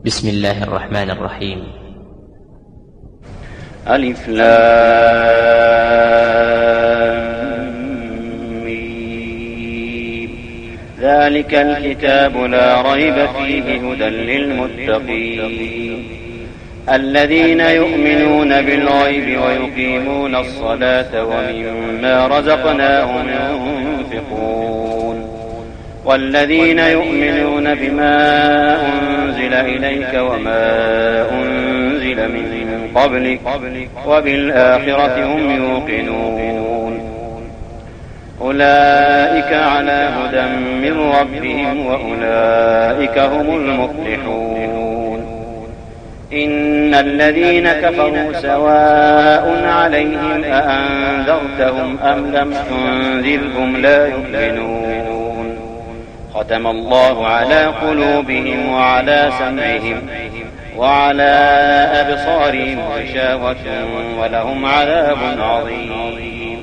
بسم الله الرحمن الرحيم. ألف لام ميم. ذلك الكتاب لا ريب فيه هدى للمتقين الذين يؤمنون بالغيب ويقيمون الصلاة ومما رزقناهم ينفقون والذين يؤمنون بما أنزل إليك وما أنزل من قبلك وبالآخرة هم يوقنون أولئك على هدى من ربهم وأولئك هم المفلحون إن الذين كفروا سواء عليهم أأنذرتهم أم لم تنذرهم لا يؤمنون ختم الله على قلوبهم وعلى سمعهم وعلى أبصارهم غشاوة ولهم عذاب عظيم.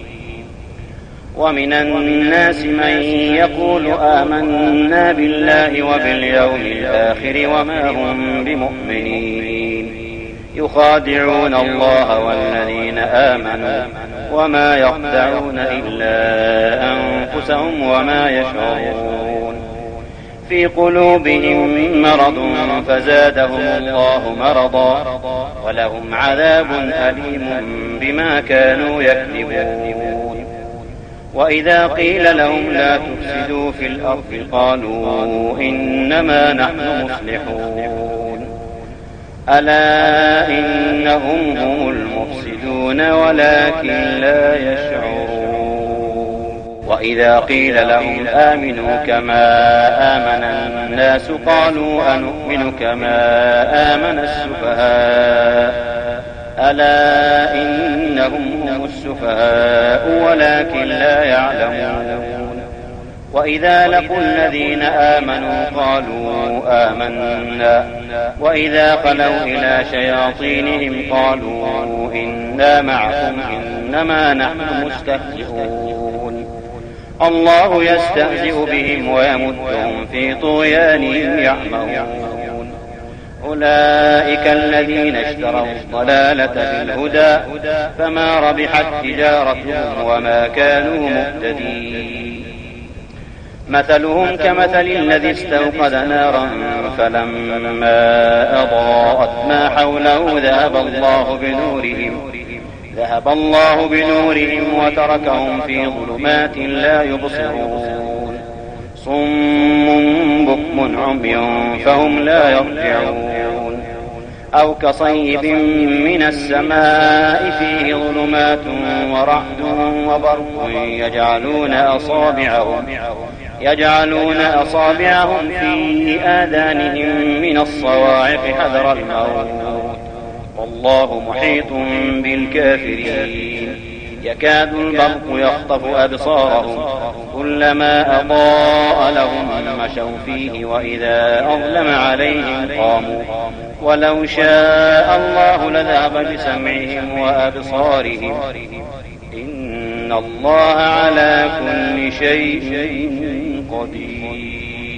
ومن الناس من يقول آمنا بالله وباليوم الآخر وما هم بمؤمنين يخادعون الله والذين آمنوا وما يخدعون إلا أنفسهم وما يشعرون في قلوبهم مرض فزادهم الله مرضا ولهم عذاب أليم بما كانوا يكذبون. وإذا قيل لهم لا تفسدوا في الأرض قالوا إنما نحن مصلحون ألا إنهم هم المفسدون ولكن لا يشعرون. وإذا قيل لهم آمنوا كما آمن الناس قالوا أنؤمن كما آمن السفهاء ألا إنهم هم السفهاء ولكن لا يعلمون. وإذا لقوا الذين آمنوا قالوا آمنا وإذا خلوا إلى شياطينهم قالوا إنا معكم إنما نحن مستهزئون الله يستهزئ بهم ويمدهم في طغيانهم يعمهون. أولئك الذين اشتروا الضلالة بالهدى فما ربحت تجارتهم وما كانوا مهتدين. مثلهم كمثل الذي استوقد نارا فلما أضاءت ما حوله ذهب الله بنورهم وتركهم في ظلمات لا يبصرون صم بكم عمي فهم لا يرجعون. أو كصيب من السماء فيه ظلمات ورعد وبرق يجعلون أصابعهم في آذانهم من الصواعق حذر الموت والله محيط بالكافرين. يكاد البرق يخطف أبصارهم كلما أضاء لهم مشوا فيه وإذا أظلم عليهم قاموا ولو شاء الله لذهب بسمعهم وأبصارهم إن الله على كل شيء قدير.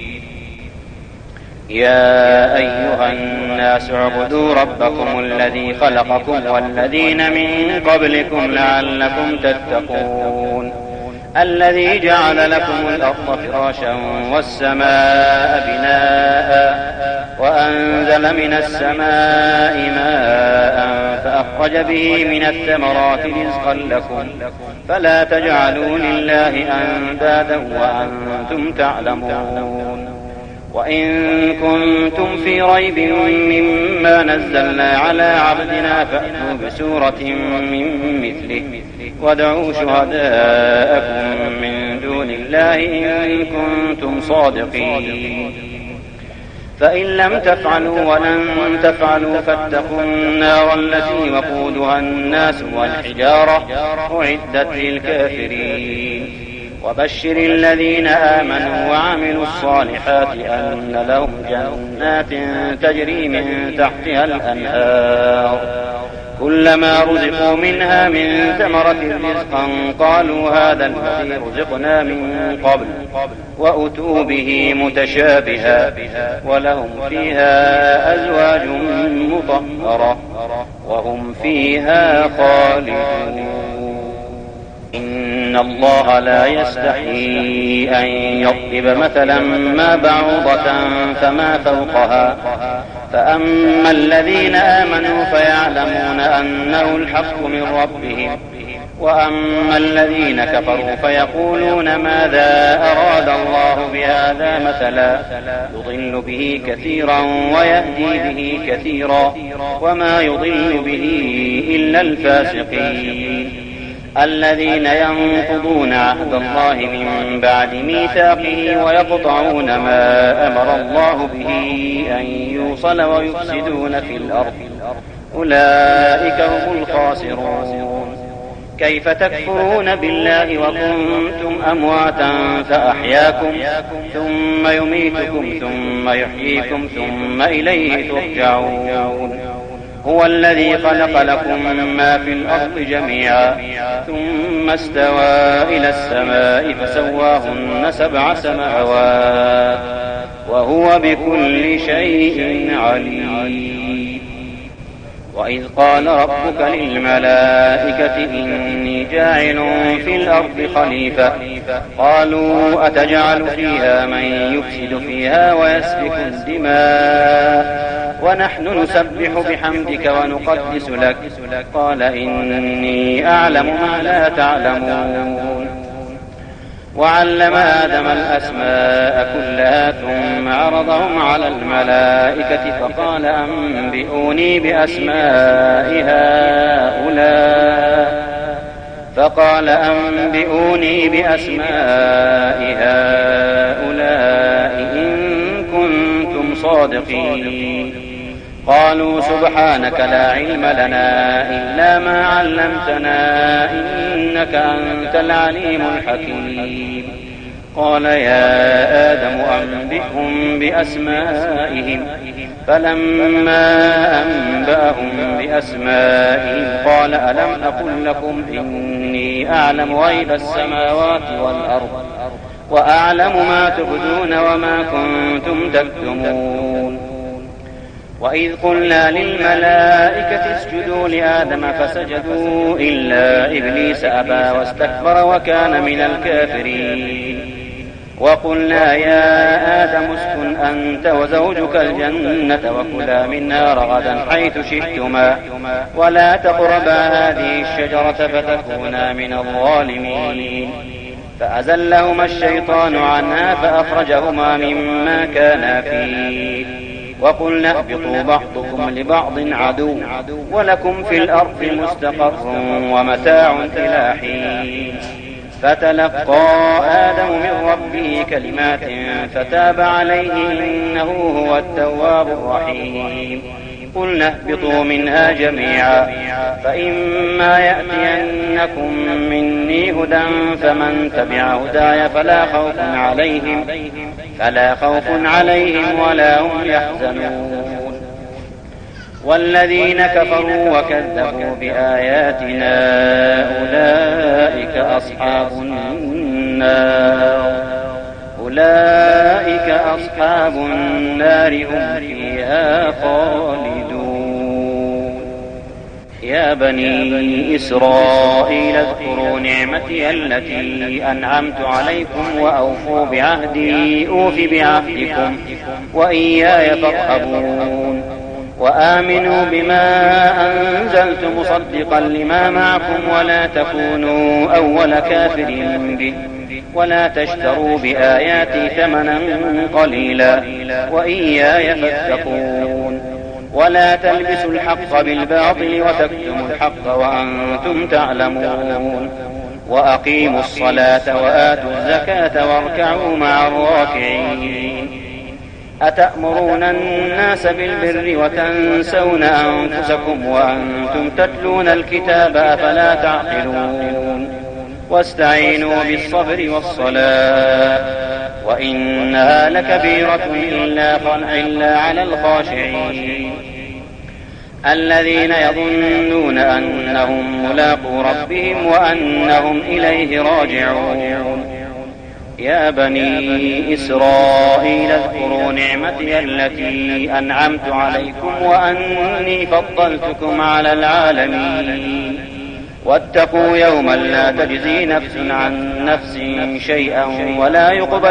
يا أيها الناس اعبدوا ربكم الذي خلقكم والذين من قبلكم لعلكم تتقون الذي جعل لكم الأرض فراشا والسماء بناء وأنزل من السماء ماء فأخرج به من الثمرات رزقا لكم فلا تجعلوا لله أندادا وأنتم تعلمون. وإن كنتم في ريب مما نزلنا على عبدنا فأتوا بسورة من مثله وادعوا شهداءكم من دون الله إن كنتم صادقين فإن لم تفعلوا ولن تفعلوا فاتقوا النار التي وقودها الناس والحجارة أعدت للكافرين. وبشر الذين آمنوا وعملوا الصالحات أن لهم جنات تجري من تحتها الأنهار كلما رزقوا منها من ثمرة رزقا قالوا هذا الذي رزقنا من قبل وأتوا به متشابها ولهم فيها أزواج مطهرة وهم فيها خالدون. إن الله لا يستحيي أن يضرب مثلا ما بعوضة فما فوقها فأما الذين آمنوا فيعلمون أنه الحق من ربهم وأما الذين كفروا فيقولون ماذا أراد الله بهذا مثلا يضل به كثيرا ويهدي به كثيرا وما يضل به إلا الفاسقين الذين ينقضون عهد الله من بعد ميثاقه ويقطعون ما أمر الله به أن يوصل ويفسدون في الأرض أولئك هم الخاسرون. كيف تكفرون بالله وكنتم أمواتا فأحياكم ثم يميتكم ثم يحييكم ثم إليه ترجعون. هو الذي خلق لكم ما في الأرض جميعا ثم استوى إلى السماء فسواهن 7 سماوات وهو بكل شيء عليم. وإذ قال ربك للملائكة إني جاعل في الأرض خليفة قالوا أتجعل فيها من يفسد فيها ويسفك الدماء ونحن نسبح بحمدك ونقدس لك قال إني أعلم ما لا تعلمون. وعلم آدم الأسماء كلها ثم عرضهم على الملائكة فقال أنبئوني بأسماء هؤلاء إن كنتم صادقين. قالوا سبحانك لا علم لنا إلا ما علمتنا إنك أنت العليم الحكيم. قال يا آدم أنبئهم بأسمائهم فلما أنبأهم بأسمائهم قال ألم أقل لكم إني أعلم غيب السماوات والأرض وأعلم ما تبدون وما كنتم تكتمون. وإذ قلنا للملائكة اسجدوا لآدم فسجدوا إلا إبليس أبى واستكبر وكان من الكافرين. وقلنا يا آدم اسكن أنت وزوجك الجنة وكلا منها رغدا حيث شئتما ولا تقربا هذه الشجرة فتكونا من الظالمين. فأزلهما الشيطان عنها فأخرجهما مما كانا فيه وقلنا اهبطوا بعضكم لبعض عدو ولكم في الأرض مستقر ومتاع إلى حين. فتلقى آدم من ربه كلمات فتاب عليه إنه هو التواب الرحيم. قلنا اهبطوا منها جميعا فإما يأتينكم مني هدى فمن تبع هداي فلا خوف عليهم ولا هم يحزنون. والذين كفروا وكذبوا بآياتنا أولئك أصحاب النار هم فيها خالدون. يا بني إسرائيل اذكروا نعمتي التي أنعمت عليكم وأوفوا بعهدي أوف بعهدكم وإياي فارهبون. وآمنوا بما أنزلت مصدقا لما معكم ولا تكونوا أول كافر به ولا تشتروا بآياتي ثمنا قليلا وإياي فاتقون. ولا تلبسوا الحق بالباطل وتكتموا الحق وأنتم تعلمون. وأقيموا الصلاة وآتوا الزكاة واركعوا مع الراكعين. أتأمرون الناس بالبر وتنسون أنفسكم وأنتم تتلون الكتاب أفلا تعقلون. واستعينوا بالصبر والصلاة وإنها لكبيرة إلا على الخاشعين. الذين يظنون أنهم ملاقو ربهم وأنهم إليه راجعون. يا بني إسرائيل اذكروا نعمتي التي أنعمت عليكم وأني فضلتكم على العالمين. واتقوا يوما لا تجزي نفس عن نفس شيئا ولا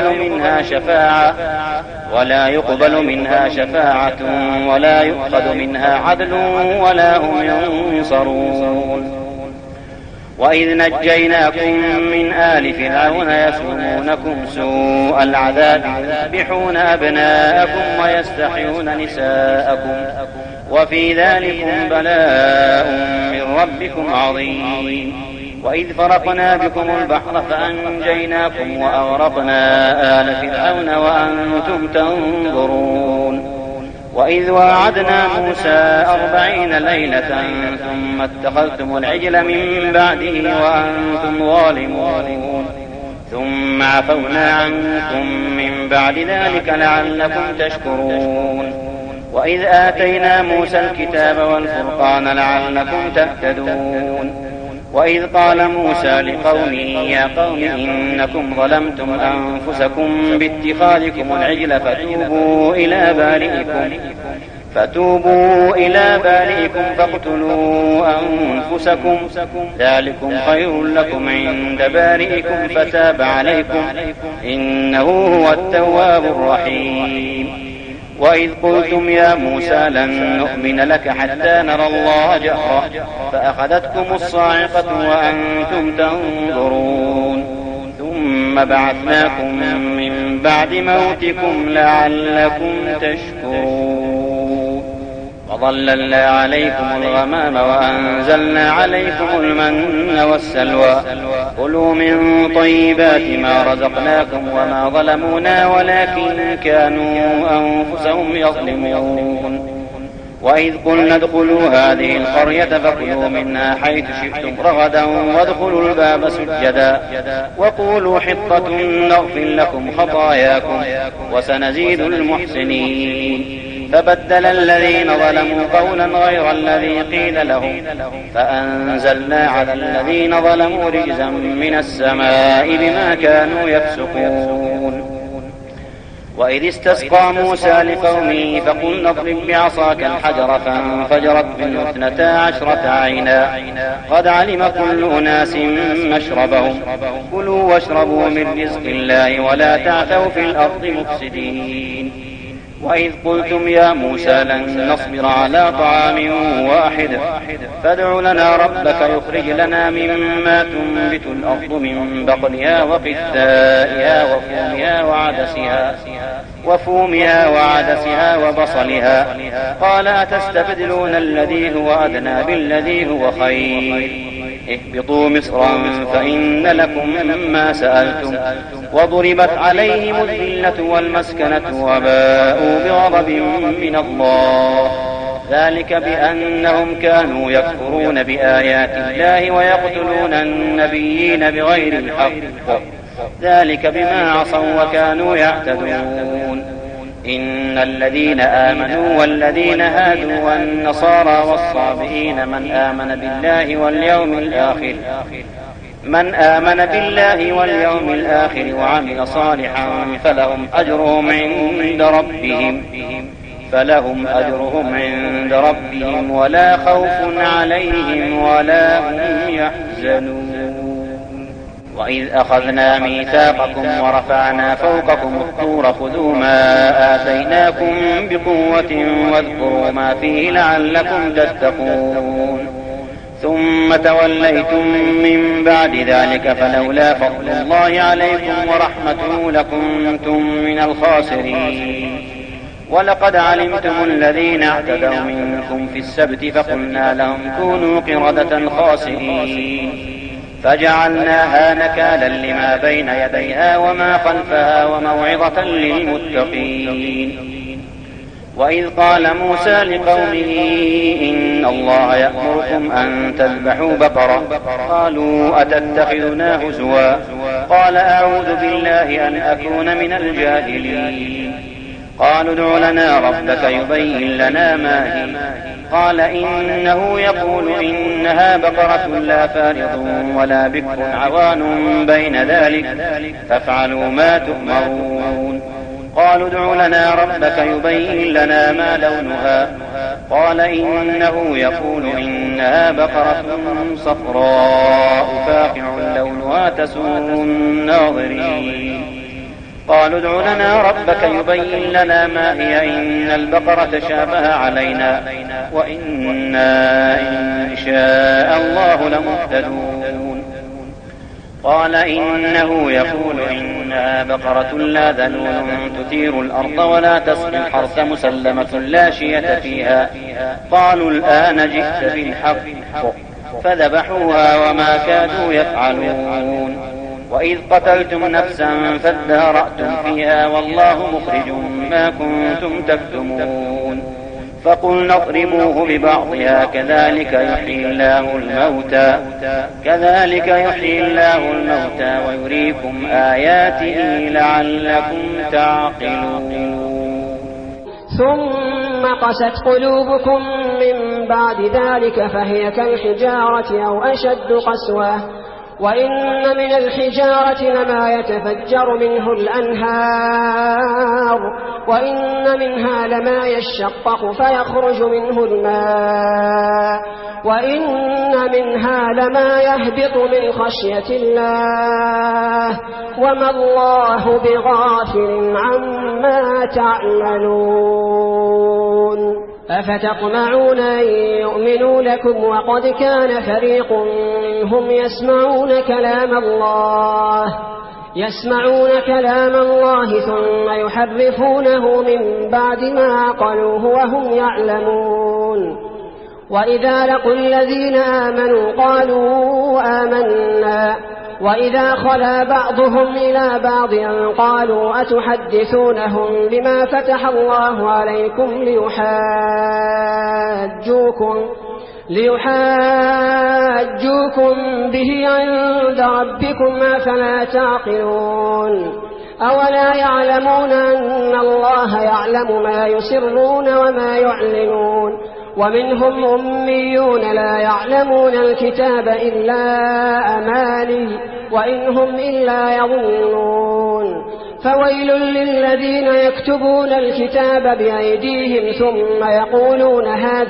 يقبل منها شفاعة ولا يؤخذ منها عدل ولا هم ينصرون. وإذ نجيناكم من آل فرعون يسومونكم سوء العذاب يذبحون أبناءكم ويستحيون نساءكم وفي ذلكم بلاء من ربكم عظيم. وإذ فرقنا بكم البحر فأنجيناكم وأغرقنا آل فرعون وأنتم تنظرون. وإذ واعدنا موسى 40 ليلة ثم اتخذتم العجل من بعده وأنتم ظالمون ثم عفونا عنكم من بعد ذلك لعلكم تشكرون. وإذ آتينا موسى الكتاب والفرقان لعلكم تهتدون. وإذ قال موسى لقومه يا قوم إنكم ظلمتم أنفسكم باتخاذكم العجل فتوبوا إلى بارئكم فاقتلوا أنفسكم ذلكم خير لكم عند بارئكم فتاب عليكم إنه هو التواب الرحيم. وإذ قلتم يا موسى لن نؤمن لك حتى نرى الله جهرة فأخذتكم الصاعقة وأنتم تنظرون ثم بعثناكم من بعد موتكم لعلكم تشكرون. وظللنا عليكم الغمام وأنزلنا عليكم المن والسلوى كلوا من طيبات ما رزقناكم وما ظلمونا ولكن كانوا أنفسهم يظلمون. وإذ قلنا ادخلوا هذه القرية فكلوا منها حيث شئتم رغدا وادخلوا الباب سجدا وقولوا حطة نغفر لكم خطاياكم وسنزيد المحسنين. فبدل الذين ظلموا قولا غير الذي قيل لهم فأنزلنا على الذين ظلموا رجزا من السماء بما كانوا يفسقون. وإذ استسقى موسى لقومه فقلنا اضرب بعصاك الحجر فانفجرت منه 12 عينا قد علم كل أناس مشربهم كلوا واشربوا من رزق الله ولا تعثوا في الأرض مفسدين. وإذ قلتم يا موسى لن نصبر على طعام واحد فادع لنا ربك يخرج لنا مما تنبت الأرض من بقلها وقثائها وفومها وعدسها وبصلها قال أتستبدلون الذي هو أدنى بالذي هو خير اهبطوا مصرا فإن لكم ما سألتم وضربت عليهم الذلة والمسكنة وباءوا بغضب من الله ذلك بأنهم كانوا يكفرون بآيات الله ويقتلون النبيين بغير الحق ذلك بما عصوا وكانوا يعتدون. إن الذين آمنوا والذين هادوا والنصارى والصابئين من آمن بالله واليوم الآخر وعمل صالحا فلهم أجرهم عند ربهم ولا خوف عليهم ولا هم يحزنون. وإذ أخذنا ميثاقكم ورفعنا فوقكم الطور خذوا ما آتيناكم بقوة واذكروا ما فيه لعلكم تتقون ثم توليتم من بعد ذلك فلولا فضل الله عليكم ورحمته لكنتم من الخاسرين. ولقد علمتم الذين اعتدوا منكم في السبت فقلنا لهم كونوا قردة خاسئين فجعلناها نكالا لما بين يديها وما خلفها وموعظة للمتقين. وإذ قال موسى لقومه إن الله يأمركم أن تذبحوا بقرة قالوا أتتخذنا هزوا قال أعوذ بالله أن أكون من الجاهلين. قالوا ادع لنا ربك يبين لنا ما هي قال إنه يقول إنها بقرة لا فارض ولا بكر عوان بين ذلك فافعلوا ما تؤمرون. قالوا ادع لنا ربك يبين لنا ما لونها قال إنه يقول إنها بقرة صفراء فاقع لونها تسر الناظرين. قالوا ادع لنا ربك يبين لنا ما هي إن البقرة شابه علينا وإنا إن شاء الله لمهتدون. قال إنه يقول إنها بقرة لا ذلول تثير الأرض ولا تسقي الحرث مسلمة لا شية فيها. قالوا الآن جئت بالحق فذبحوها وما كادوا يفعلون. وإذ قتلتم نفسا فادارأتم فيها والله مخرج ما كنتم تكتمون. فقلنا اضربوه ببعضها كذلك يحيي الله الموتى ويريكم آياته لعلكم تعقلون. ثم قست قلوبكم من بعد ذلك فهي كالحجارة أو أشد قسوة وإن من الحجارة لما يتفجر منه الأنهار وإن منها لما يشقق فيخرج منه الماء وإن منها لما يهبط من خشية الله وما الله بغافل عما تعملون. أفتطمعون أن يؤمنوا لكم وقد كان فريق منهم يسمعون كلام الله ثم يحرفونه من بعد ما عقلوه وهم يعلمون. وإذا لقوا الذين آمنوا قالوا آمنا وإذا خلا بعضهم إلى بعض قالوا أتحدثونهم بما فتح الله عليكم ليحاجوكم به عند ربكم أفلا تعقلون. أولا يعلمون أن الله يعلم ما يسرون وما يعلنون. ومنهم أميون لا يعلمون الكتاب إلا أماني وإن هم إلا يظنون. فويل للذين يكتبون الكتاب بأيديهم ثم يقولون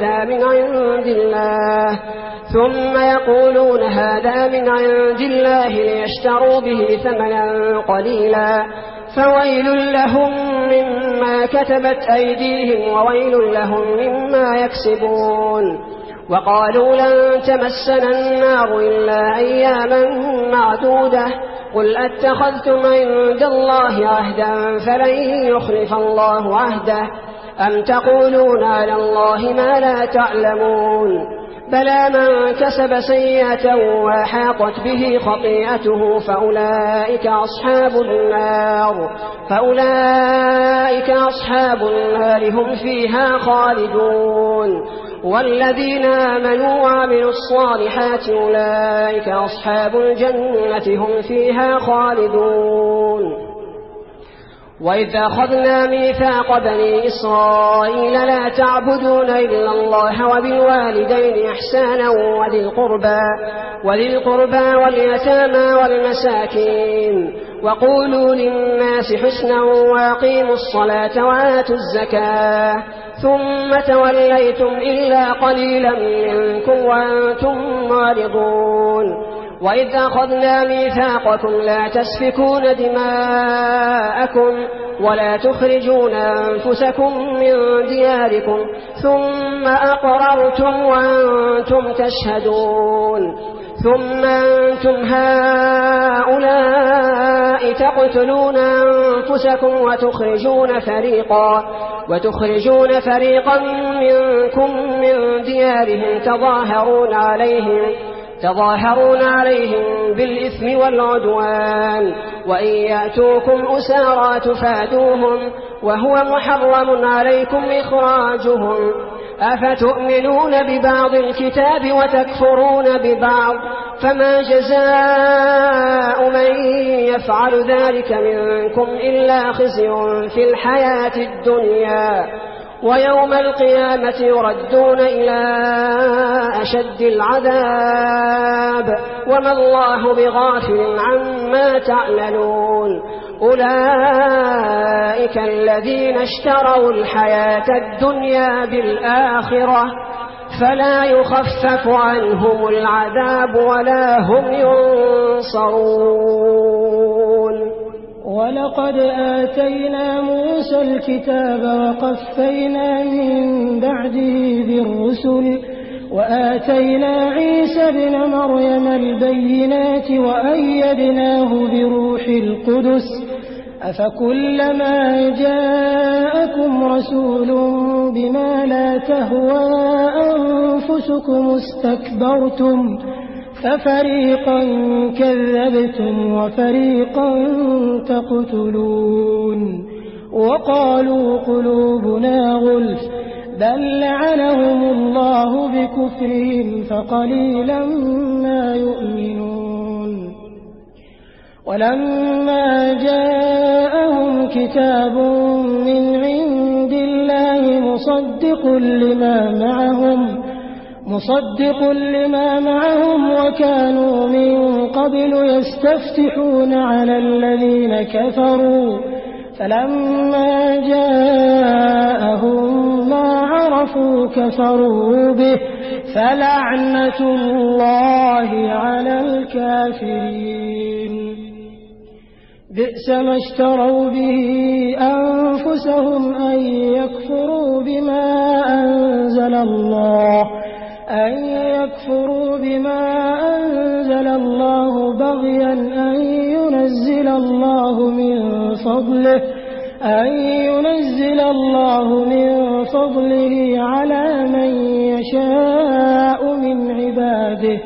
هذا من عند الله ليشتروا به ثمنا قليلا فويل لهم مما كتبت أيديهم وويل لهم مما يكسبون. وقالوا لن تمسنا النار إلا أياما معدودة قل أتخذتم عند الله عهدا فلن يخلف الله عهده أم تقولون على الله ما لا تعلمون. بلى من كسب سيئة وحاطت به خطيئته فأولئك أصحاب النار هم فيها خالدون. والذين آمنوا وعملوا الصالحات أولئك أصحاب الجنة هم فيها خالدون. وإذ أخذنا ميثاق بني إسرائيل لا تعبدون إلا الله وبالوالدين إحسانا وذي القربى واليتامى والمساكين وقولوا للناس حسنا وأقيموا الصلاة وآتوا الزكاة ثم توليتم إلا قليلا منكم وأنتم معرضون. وإذ أخذنا ميثاقكم لا تسفكون دماءكم ولا تخرجون أنفسكم من دياركم ثم أقررتم وأنتم تشهدون. ثم أنتم هؤلاء تقتلون أنفسكم وتخرجون فريقا منكم من ديارهم تظاهرون عليهم بالإثم والعدوان وإن يأتوكم أسارى تفادوهم وهو محرم عليكم إخراجهم. أفتؤمنون ببعض الكتاب وتكفرون ببعض فما جزاء من يفعل ذلك منكم إلا خزي في الحياة الدنيا ويوم القيامة يردون إلى أشد العذاب وما الله بغافل عما تعملون أولئك الذين اشتروا الحياة الدنيا بالآخرة فلا يخفف عنهم العذاب ولا هم ينصرون. ولقد آتينا موسى الكتاب وقفينا من بعده بالرسل وآتينا عيسى ابن مريم البينات وأيدناه بروح القدس أفكلما جاءكم رسول بما لا تهوى أنفسكم استكبرتم ففريقا كذبتم وفريقا تقتلون وقالوا قلوبنا غلف بل لعنهم الله بكفرهم فقليلا ما يؤمنون. ولما جاءهم كتاب من عند الله مصدق لما معهم وكانوا من قبل يستفتحون على الذين كفروا فلما جاءهم ما عرفوا كفروا به فلعنة الله على الكافرين. بئس ما اشتروا به أنفسهم أن يكفروا بما أنزل الله بغيا أن ينزل الله من فضله على من يشاء من عباده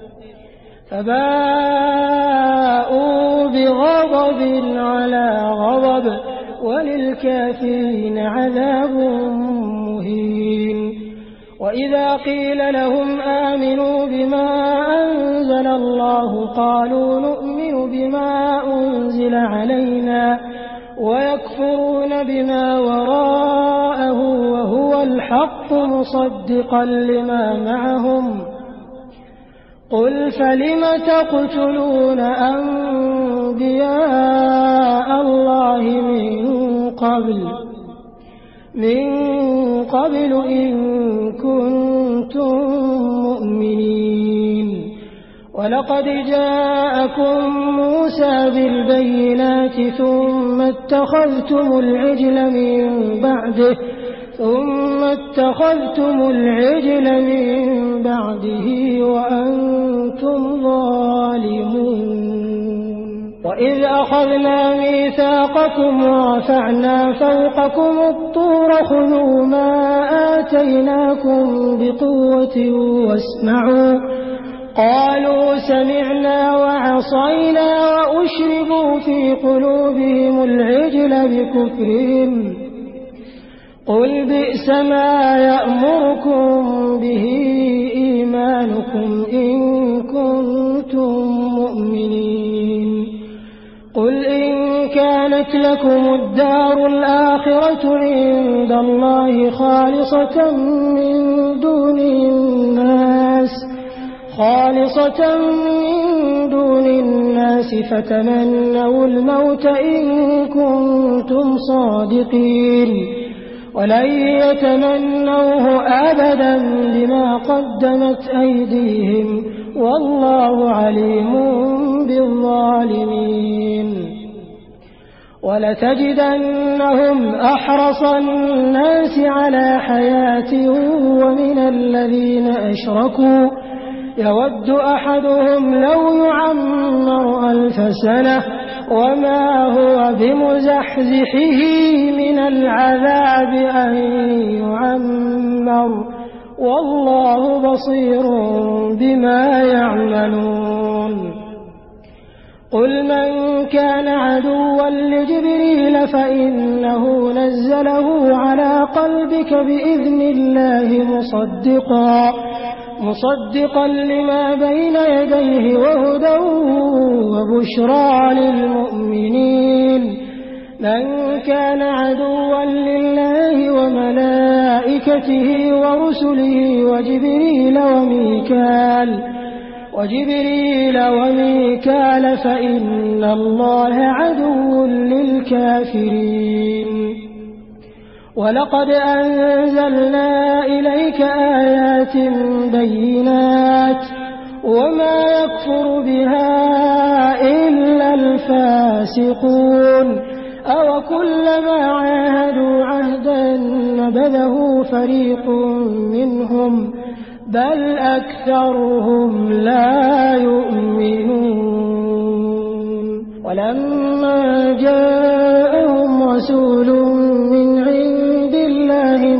فباءوا بغضب على غضب وللكافرين عذاب مهين. وإذا قيل لهم آمنوا بما أنزل الله قالوا نؤمن بما أنزل علينا ويكفرون بما وراءه وهو الحق مصدقا لما معهم قل فلم تقتلون أنبياء الله من قبل إن كنتم مؤمنين. ولقد جاءكم موسى بالبينات ثم اتخذتم العجل من بعده وأنتم ظالمون. وإذ أخذنا ميثاقكم ورفعنا فوقكم الطور خذوا ما آتيناكم بقوة واسمعوا قالوا سمعنا وعصينا وأشربوا في قلوبهم العجل بكفرهم قل بئس ما يأمركم به إيمانكم إن كنتم مؤمنين. قل إن كانت لكم الدار الآخرة عند الله خالصة من دون الناس فتمنوا الموت إن كنتم صادقين ولن يتمنوه أبدا بما قدمت أيديهم والله عليم بالظالمين. ولتجدنهم أحرص الناس على حياة ومن الذين أشركوا يود أحدهم لو يعمر 1000 سنة وما هو بمزحزحه من العذاب أن يعمر والله بصير بما يعملون. قل من كان عدوا لجبريل فإنه نزله على قلبك بإذن الله مصدقا لما بين يديه وهدى وبشرى للمؤمنين. من كان عدوا لله وملائكته ورسله وجبريل وميكال فإن الله عدو للكافرين ولقد أنزلنا إليك آيات بينات وما يكفر بها إلا الفاسقون أو كلما عاهدوا عهدا نبذه فريق منهم بل أكثرهم لا يؤمنون ولما جاءهم رسول من عند الله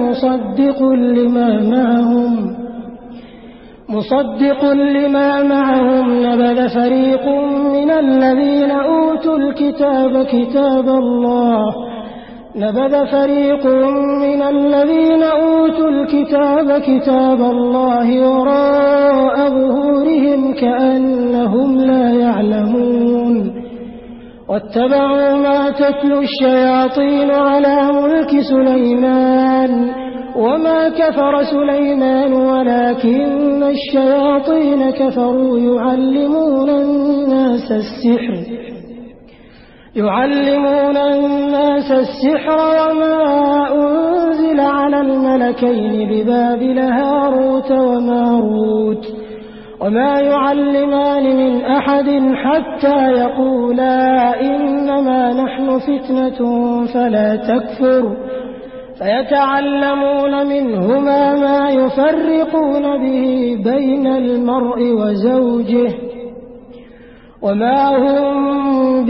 مصدق لما معهم نبذ فريق من الذين أوتوا الكتاب كتاب الله وراء ظهورهم كأنهم لا يعلمون واتبعوا ما تتلو الشياطين على ملك سليمان وما كفر سليمان ولكن الشياطين كفروا يعلمون الناس السحر وما أنزل على الملكين ببابل هاروت وماروت وما يعلمان من أحد حتى يقولا إنما نحن فتنة فلا تكفر فيتعلمون منهما ما يفرقون به بين المرء وزوجه وما هم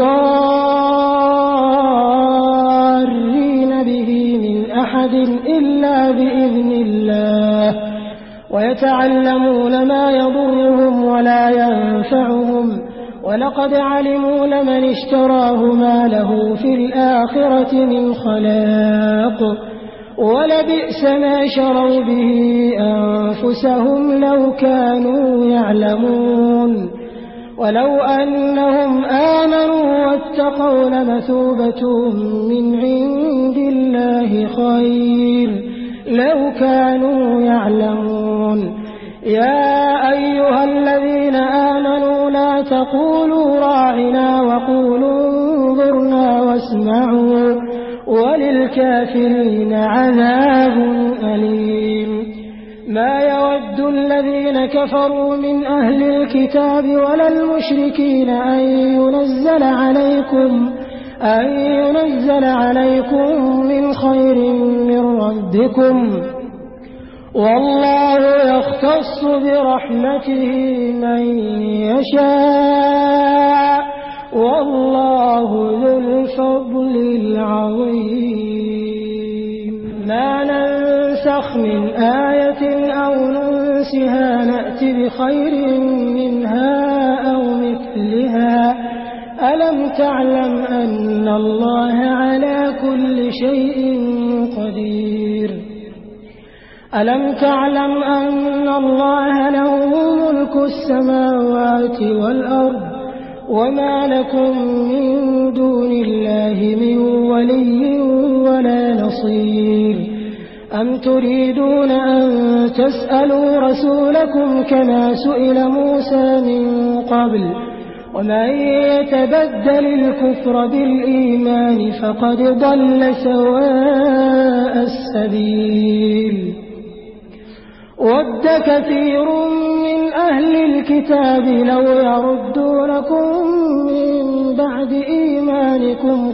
بضارين به من أحد إلا بإذن الله ويتعلمون ما يضرهم ولا ينفعهم ولقد علموا لمن اشتراه ما له في الآخرة من خلاق ولبئس ما شروا به أنفسهم لو كانوا يعلمون ولو أنهم آمنوا واتقوا لمثوبة من عند الله خير لو كانوا يعلمون يا أيها الذين آمنوا لا تقولوا راعنا وقولوا انظرنا واسمعوا وللكافرين عذاب أليم ما يود الذين كفروا من أهل الكتاب ولا المشركين أن ينزل عليكم من خير من ربكم والله يختص برحمته من يشاء والله ذو الفضل العظيم ما ننسخ من آية أو ننسها نأت بخير منها أو مثلها ألم تعلم أن الله على كل شيء قدير ألم تعلم أن الله له ملك السماوات والأرض وما لكم من دون الله من ولي ولا نصير أم تريدون أن تسألوا رسولكم كما سئل موسى من قبل ومن يتبدل الكفر بالإيمان فقد ضل سواء السبيل ود كثير من أهل الكتاب لو يردونكم من بعد إيمانكم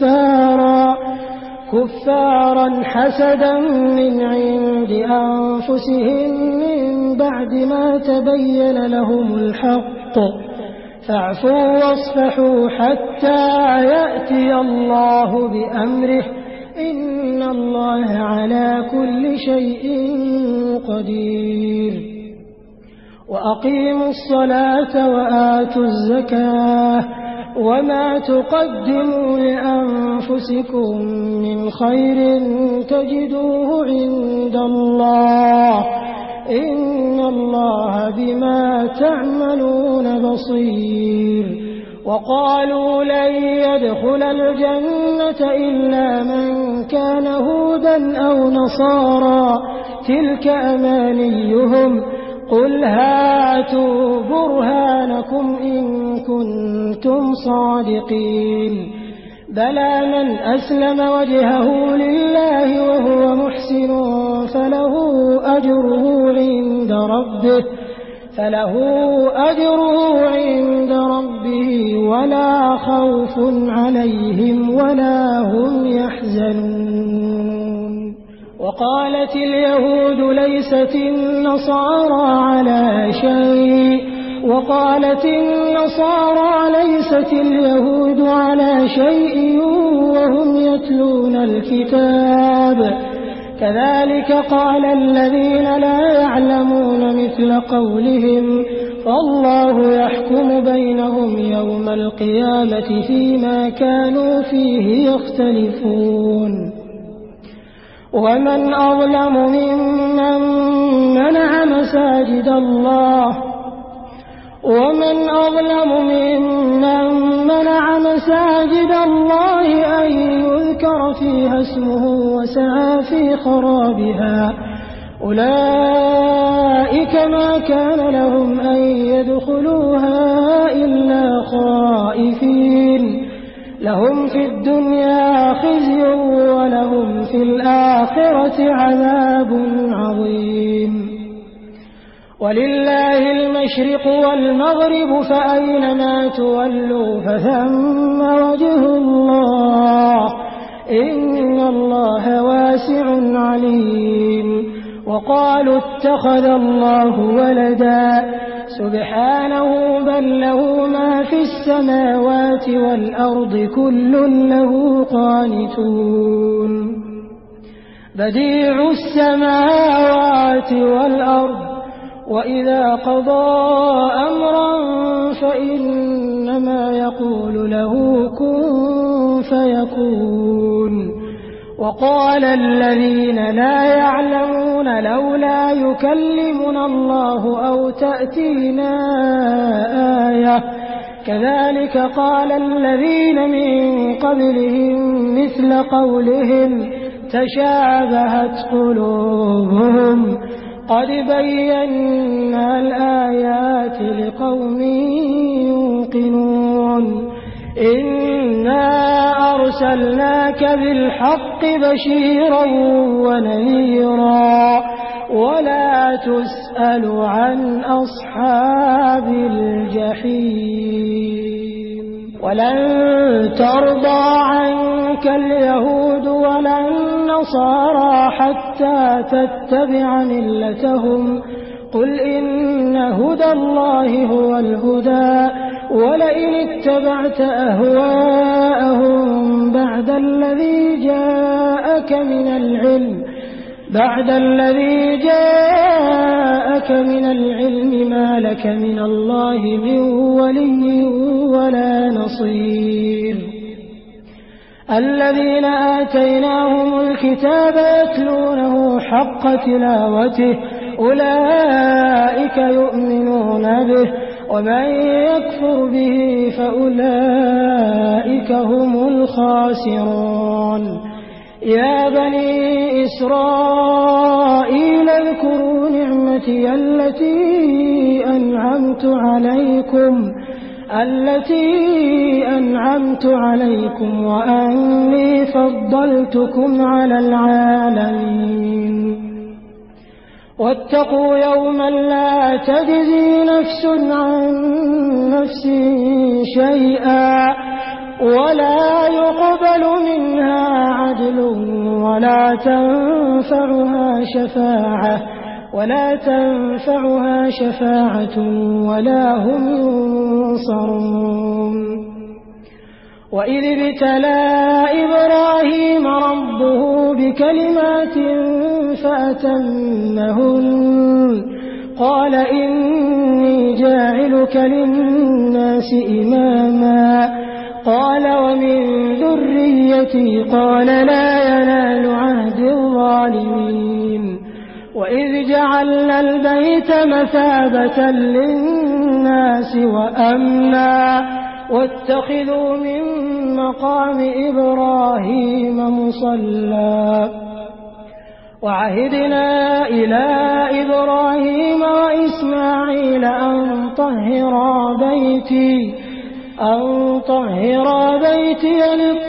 كفارا حسدا من عند أنفسهم من بعد ما تبين لهم الحق فاعفوا واصفحوا حتى يأتي الله بأمره إن الله على كل شيء قدير وأقيموا الصلاة وآتوا الزكاة وما تقدموا لأنفسكم من خير تجدوه عند الله إن الله بما تعملون بصير وقالوا لن يدخل الجنة إلا من كان هودا أو نصارى تلك أمانيهم قل هاتوا برهانكم إن كنتم صادقين بلى من أسلم وجهه لله وهو محسن فله أجره عند ربه ولا خوف عليهم ولا هم يحزنون وقالت اليهود ليست النصارى على شيء وقالت النصارى ليست اليهود على شيء وهم يتلون الكتاب كذلك قال الذين لا يعلمون مثل قولهم فالله يحكم بينهم يوم القيامة فيما كانوا فيه يختلفون ومن أظلم ممن منع مساجد الله أن يذكر فيها اسمه وسعى في خرابها أولئك ما كان لهم أن يدخلوها إلا خائفين لهم في الدنيا خزي ولهم في الآخرة عذاب عظيم ولله المشرق والمغرب فأينما تولوا فثم وجه الله إن الله واسع عليم وقالوا اتخذ الله ولدا سبحانه بل له ما في السماوات والأرض كل له قانتون بديع السماوات والأرض وإذا قضى أمرا فإنما يقول له كن فيكون وقال الذين لا يعلمون لولا يكلمنا الله أو تأتينا آية كذلك قال الذين من قبلهم مثل قولهم تشابهت قلوبهم قد بينا الآيات لقوم يوقنون إنا أرسلناك بالحق بشيرا ونذيرا ولا تسأل عن أصحاب الجحيم ولن ترضى عنك اليهود ولا النصارى حتى تتبع ملتهم قل إن هدى الله هو الهدى ولئن اتبعت أهواءهم بعد الذي جاءك من العلم ما لك من الله من ولي ولا نصير الذين آتيناهم الكتاب يتلونه حق تلاوته أولئك يؤمنون به ومن يكفر به فأولئك هم الخاسرون يا بني إسرائيل اذكروا نعمتي التي أنعمت عليكم وأني فضلتكم على العالمين واتقوا يوما لا تجزي نفس عن نفس شيئا ولا يقبل منها عدل ولا تنفعها شفاعة ولا هم ينصرون وإذ ابتلى إبراهيم ربه بكلمات فأتمهن قال إني جاعلك للناس إماما قال ومن ذريتي قال لا ينال عهد الظالمين وإذ جعلنا البيت مثابة للناس وأمنا واتخذوا من مقام إبراهيم مصلى وعهدنا إلى إبراهيم وإسماعيل أن طهرا بيتي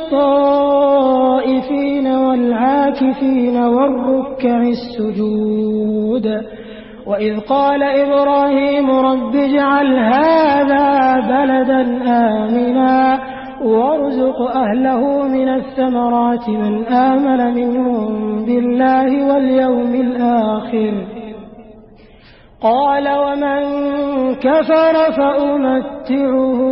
للطائفين والعاكفين والركع السجود وإذ قال إبراهيم رب اجعل هذا بلدا آمنا وارزق أهله من الثمرات من آمن منهم بالله واليوم الآخر قال ومن كفر فأمتعه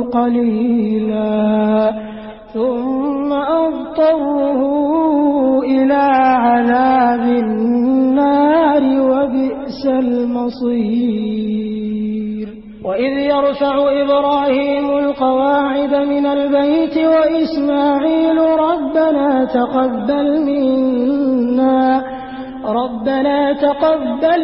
قليلا ثم أضطره إلى عذاب النار وبئس المصير وإذ يرفع إبراهيم القواعد من البيت وإسماعيل ربنا تقبل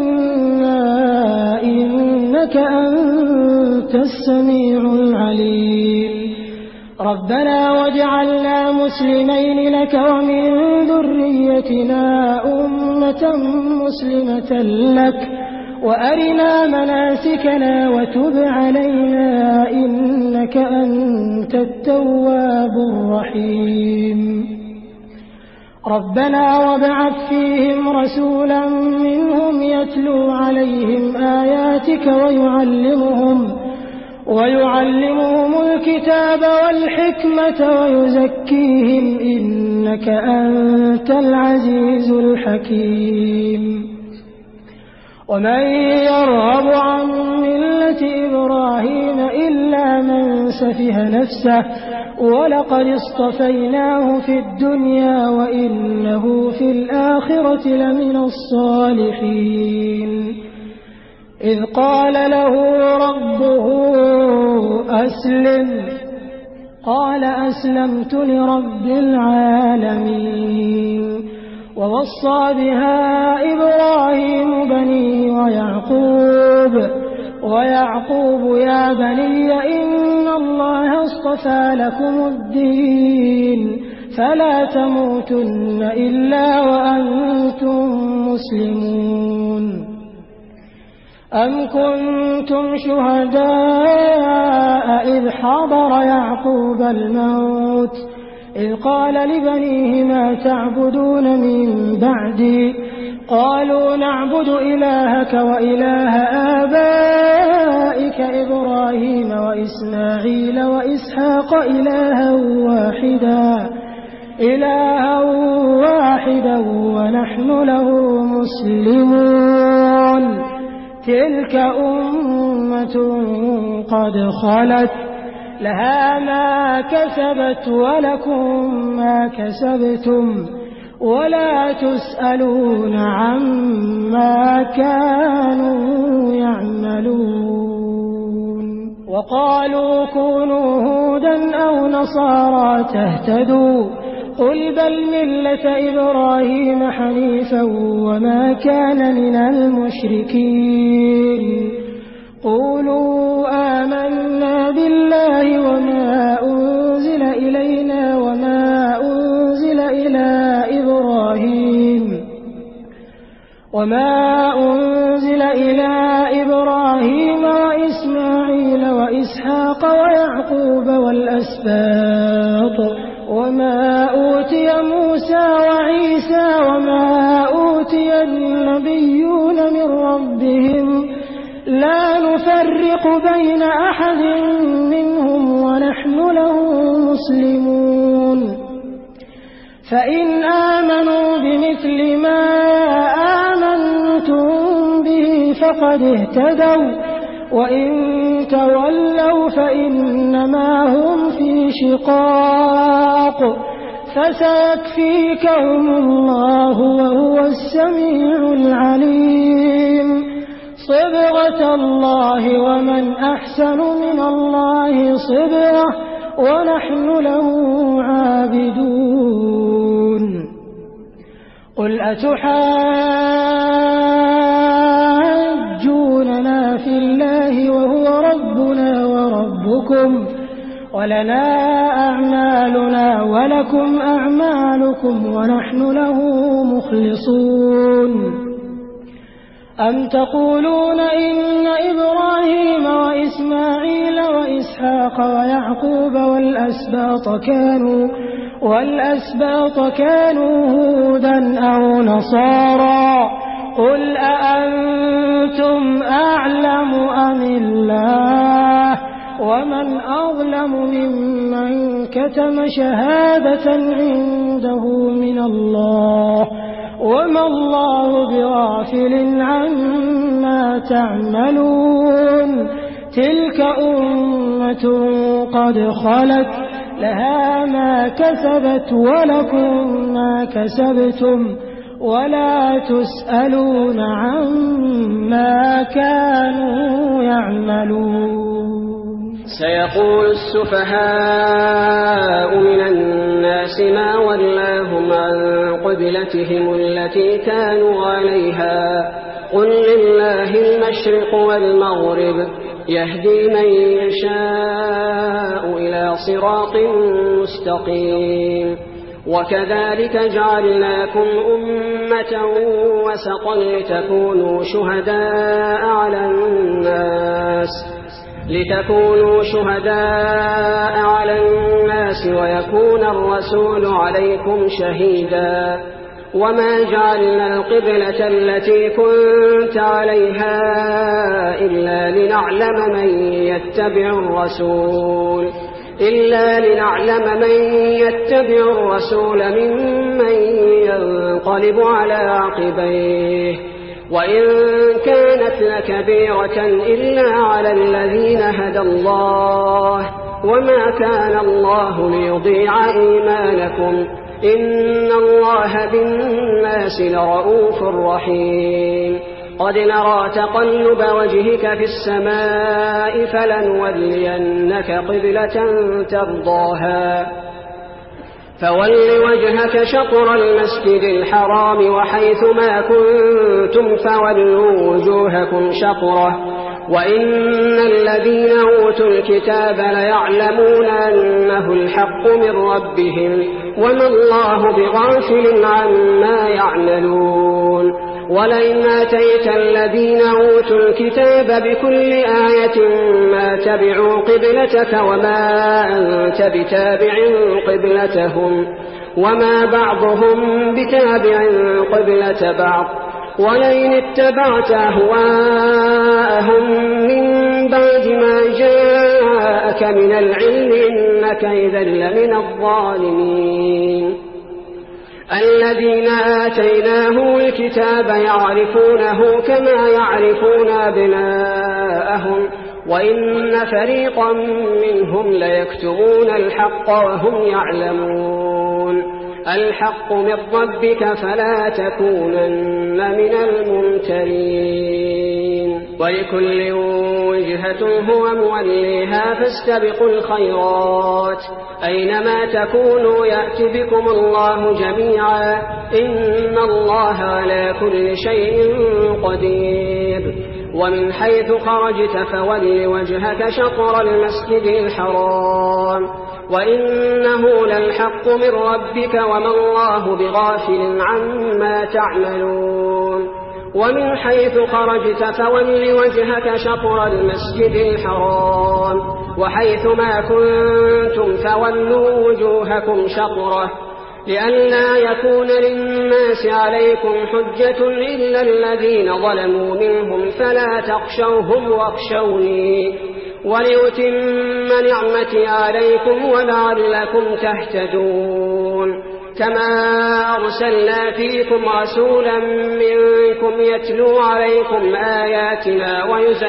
منا إنك أنت السميع العليم ربنا واجعلنا مسلمين لك ومن ذريتنا أمة مسلمة لك وأرنا مناسكنا وتب علينا إنك أنت التواب الرحيم ربنا وابعث فيهم رسولا منهم يتلو عليهم آياتك ويعلمهم الكتاب والحكمة ويزكيهم إنك أنت العزيز الحكيم ومن يرغب عن ملة إبراهيم إلا من سفه نفسه ولقد اصطفيناه في الدنيا وإنه في الآخرة لمن الصالحين إذ قال له ربه أسلم قال أسلمت لرب العالمين ووصى بها إبراهيم بنيه ويعقوب يا بني إن الله اصطفى لكم الدين فلا تموتن إلا وأنتم مسلمون أم كنتم شهداء إذ حضر يعقوب الموت إذ قال لبنيه ما تعبدون من بعدي قالوا نعبد إلهك وإله آبائك إبراهيم وإسماعيل وإسحاق إلها واحدا ونحن له مسلمون تلك أمة قد خلت لها ما كسبت ولكم ما كسبتم ولا تسألون عما كانوا يعملون وقالوا كونوا هودا أو نصارى تهتدوا قل بل ملة إبراهيم حنيفا وما كان من المشركين قولوا آمنا بالله وما أنزل إلينا وما أنزل إلى إبراهيم وإسماعيل وإسحاق ويعقوب والأسباط وما أوتي موسى وعيسى وما أوتي النبيون من ربهم لا نفرق بين أحد منهم ونحن له مسلمون فإن آمنوا بمثل ما آمنتم به فقد اهتدوا وإن تولوا فإنما هم في شقاق فسيكفيكهم الله وهو السميع العليم صبغة الله ومن أحسن من الله صبغة ونحن له عابدون قل أتحاجوننا في الله وهو ربنا وربكم ولنا أعمالنا ولكم أعمالكم ونحن له مخلصون أم تقولون إن إبراهيم وإسماعيل وإسحاق ويعقوب والأسباط كانوا هودا أو نصارى قل أأنتم أعلم أم الله ومن أظلم ممن كتم شهادة عنده من الله وما الله بغافل عما تعملون تلك أمة قد خلت لها ما كسبت ولكم ما كسبتم ولا تسألون عما كانوا يعملون سيقول السفهاء من الناس ما ولاهم عن قبلتهم التي كانوا عليها قل لله المشرق والمغرب يهدي من يشاء إلى صراط مستقيم وكذلك جعلناكم أمة وسطا لتكونوا شهداء على الناس ويكون الرسول عليكم شهيدا وما جعلنا القبلة التي كنت عليها إلا لنعلم من يتبع الرسول ممن ينقلب على عقبيه وإن كانت لكبيرة إلا على الذين هدى الله وما كان الله ليضيع إيمانكم إن الله بالناس لرؤوف رحيم قد نرى تقلب وجهك في السماء فلنولينك قبلة ترضاها فول وجهك شطر المسجد الحرام وحيث ما كنتم فولوا وجوهكم شطره وإن الذين أوتوا الكتاب ليعلمون أنه الحق من ربهم وما الله بغافل عما يعملون ولئن آتيت الذين أوتوا الكتاب بكل آية ما تبعوا قبلتك وما أنت بتابع قبلتهم وما بعضهم بتابع قبلة بعض ولئن اتبعت أهواءهم من بعد ما جاءك من العلم إنك إذا لمن الظالمين الذين آتيناهم الكتاب يعرفونه كما يعرفون أبناءهم وإن فريقا منهم ليكتمون الحق وهم يعلمون الحق من ربك فلا تكونن من الممترين ولكل وجهة هو موليها فاستبقوا الخيرات أينما تكونوا يأت بكم الله جميعا إن الله على كل شيء قدير ومن حيث خرجت فول وجهك شطر المسجد الحرام وإنه للحق من ربك وما الله بغافل عما تعملون ومن حيث خرجت فول وجهك شطر المسجد الحرام وحيث ما كنتم فولوا وجوهكم شطره لئلا يكون للناس عليكم حجة إلا الذين ظلموا منهم فلا تخشوهم واخشوني وليتم نعمتي عليكم ولعلكم تهتدون كما أرسلنا فيكم رسولا منكم يتلو عليكم آياتنا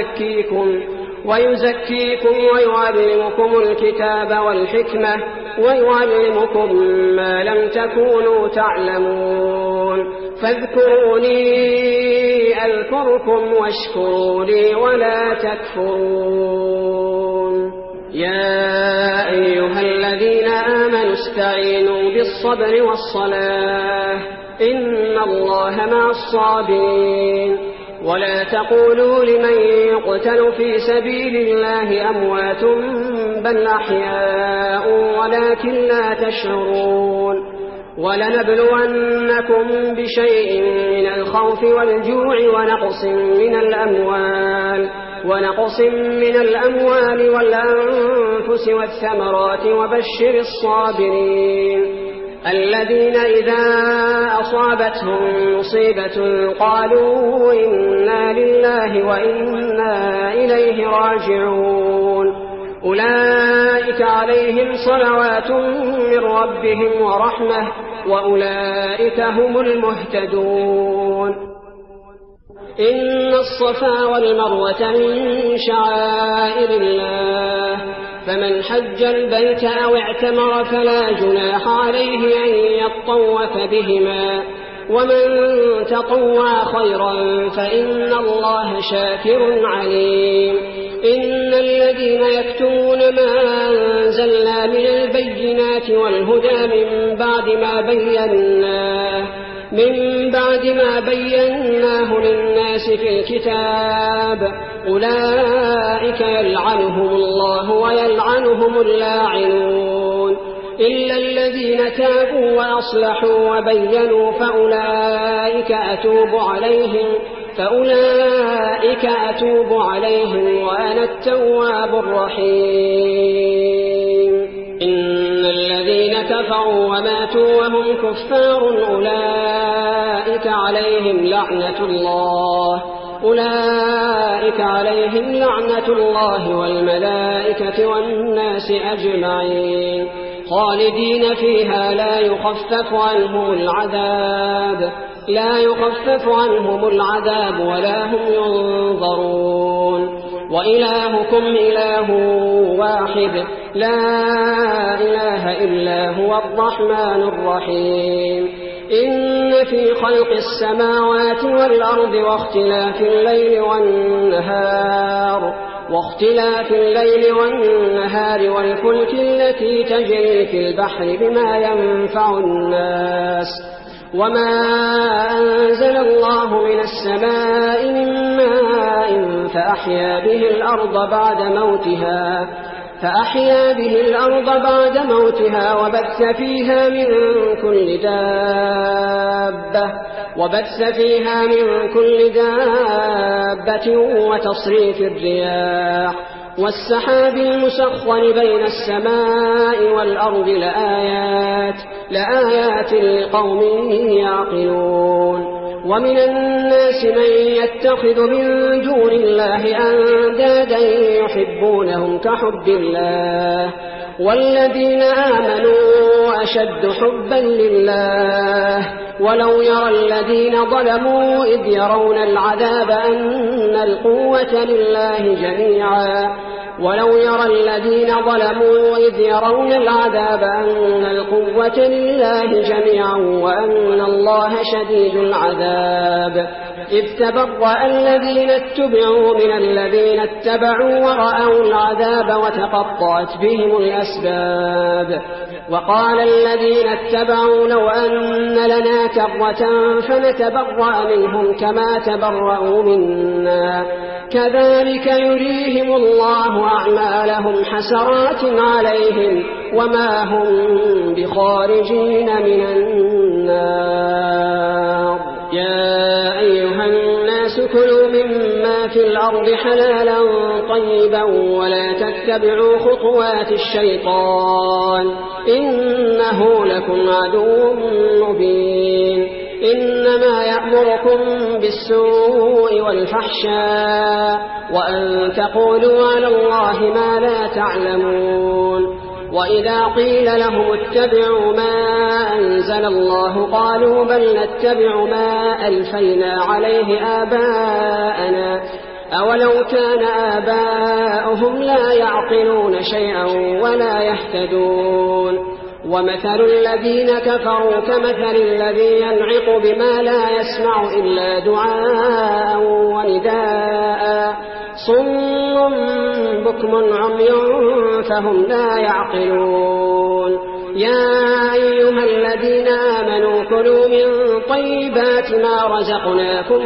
ويزكيكم ويعلمكم الكتاب والحكمة ويعلمكم ما لم تكونوا تعلمون فاذكروني أذكركم واشكروا لي ولا تكفرون يا أيها الذين آمنوا استعينوا بالصبر والصلاة إن الله مع الصابرين ولا تقولوا لمن يقتل في سبيل الله أموات بل أحياء ولكن لا تشعرون ولنبلونكم بشيء من الخوف والجوع ونقص من الأموال والأنفس والثمرات وبشر الصابرين الذين إذا أصابتهم مصيبة قالوا إنا لله وإنا إليه راجعون أولئك عليهم صلوات من ربهم ورحمة وأولئك هم المهتدون إن الصفا والمروة من شعائر الله فمن حج البيت أو اعتمر فلا جناح عليه أن يطوف بهما ومن تطوع خيرا فإن الله شاكر عليم إن الذين يكتمون ما أنزلنا من البينات والهدى من بعد ما بيناه للناس في الكتاب أولئك يلعنهم الله ويلعنهم اللاعنون إلا الذين تابوا وأصلحوا وبينوا فأولئك أتوب عليهم وأنا التواب الرحيم إن الذين كفروا وماتوا وهم كفار أولئك عليهم لعنة الله والملائكة والناس أجمعين خالدين فيها لا يخفف عنهم العذاب ولا هم ينظرون وإلهكم إله واحد لا إله إلا هو الرحمن الرحيم إن في خلق السماوات والأرض واختلاف الليل والنهار والفلك التي تجري في البحر بما ينفع الناس وما أنزل الله من السماء من ماء فأحيا به الأرض بعد موتها وبث فيها من كل دابة وتصريف الرياح والسحاب المسخر بين السماء والأرض لآيات لقوم يعقلون ومن الناس من يتخذ من دون الله أندادا يحبونهم كحب الله والذين آمنوا أشد حبا لله ولو يرى الذين ظلموا إذ يرون العذاب أن القوة لله جميعا وأن الله شديد العذاب إذ تبرأ الذين اتبعوا من الذين اتبعوا ورأوا العذاب وتقطعت بهم الأسباب وقال الذين اتبعوا لو أن لنا كرة فنتبرأ منهم كما تبرأوا منا كذلك يريهم الله أعمالهم حسرات عليهم وما هم بخارجين من النار يا أيها الناس كلوا مما في الأرض حلالا طيبا ولا تتبعوا خطوات الشيطان إنه لكم عدو مبين إنما يأمركم بالسوء والفحشاء وأن تقولوا على الله ما لا تعلمون وإذا قيل لهم اتبعوا ما أنزل الله قالوا بل نتبع ما ألفينا عليه آباءنا أولو كان آباؤهم لا يعقلون شيئا ولا يهتدون ومثل الذين كفروا كمثل الذي ينعق بما لا يسمع إلا دعاء ونداء صم بكم عمي فهم لا يعقلون يا أيها الذين آمنوا كلوا من طيبات ما رزقناكم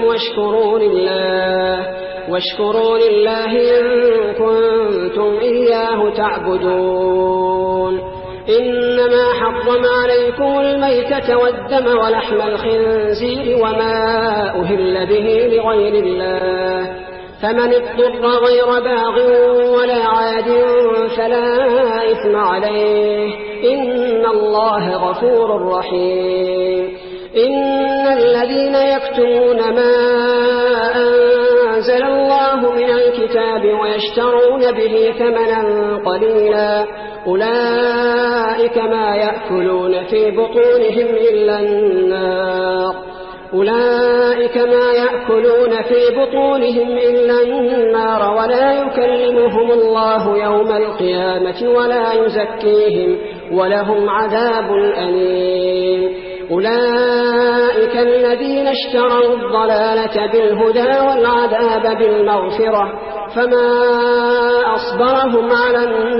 واشكروا لله إن كنتم إياه تعبدون. إنما حرم عليكم الميتة والدم ولحم الخنزير وما أهل به لغير الله، فمن اضطر غير باغ ولا عاد فلا إثم عليه، إن الله غفور رحيم. إن الذين يكتمون ما أنزل الله من الكتاب ويشترون به ثمنا قليلا أولئك ما يأكلون في بطونهم إلا النار ولا يكلمهم الله يوم القيامة ولا يزكيهم ولهم عذاب أليم. أولئك الذين اشتروا الضلالة بالهدى والعذاب بالمغفرة فما أصبرهم على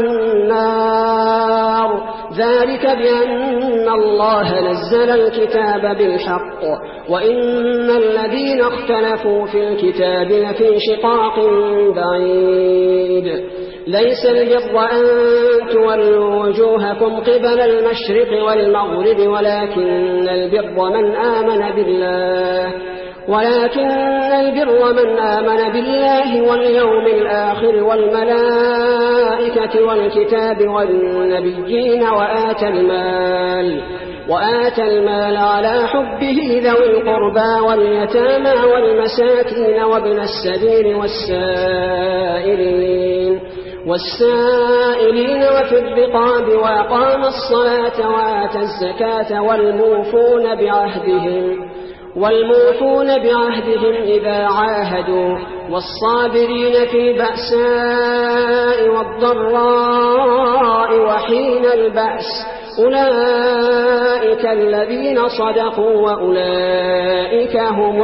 النار، ذلك بأن الله نزل الكتاب بالحق وإن الذين اختلفوا في الكتاب لفي شقاق بعيد. ليس البر أن تولوا وجوهكم قبل المشرق والمغرب ولكن البر من آمن بالله واليوم الآخر والملائكة والكتاب والنبيين وآتى المال على حبه ذوي القربى واليتامى والمساكين وابن السبيل والسائلين وفي الرقاب وأقام الصلاة وآتى الزكاة والموفون بعهدهم إذا عاهدوا والصابرين في البأساء والضراء وحين البأس، أولئك الذين صدقوا وأولئك هم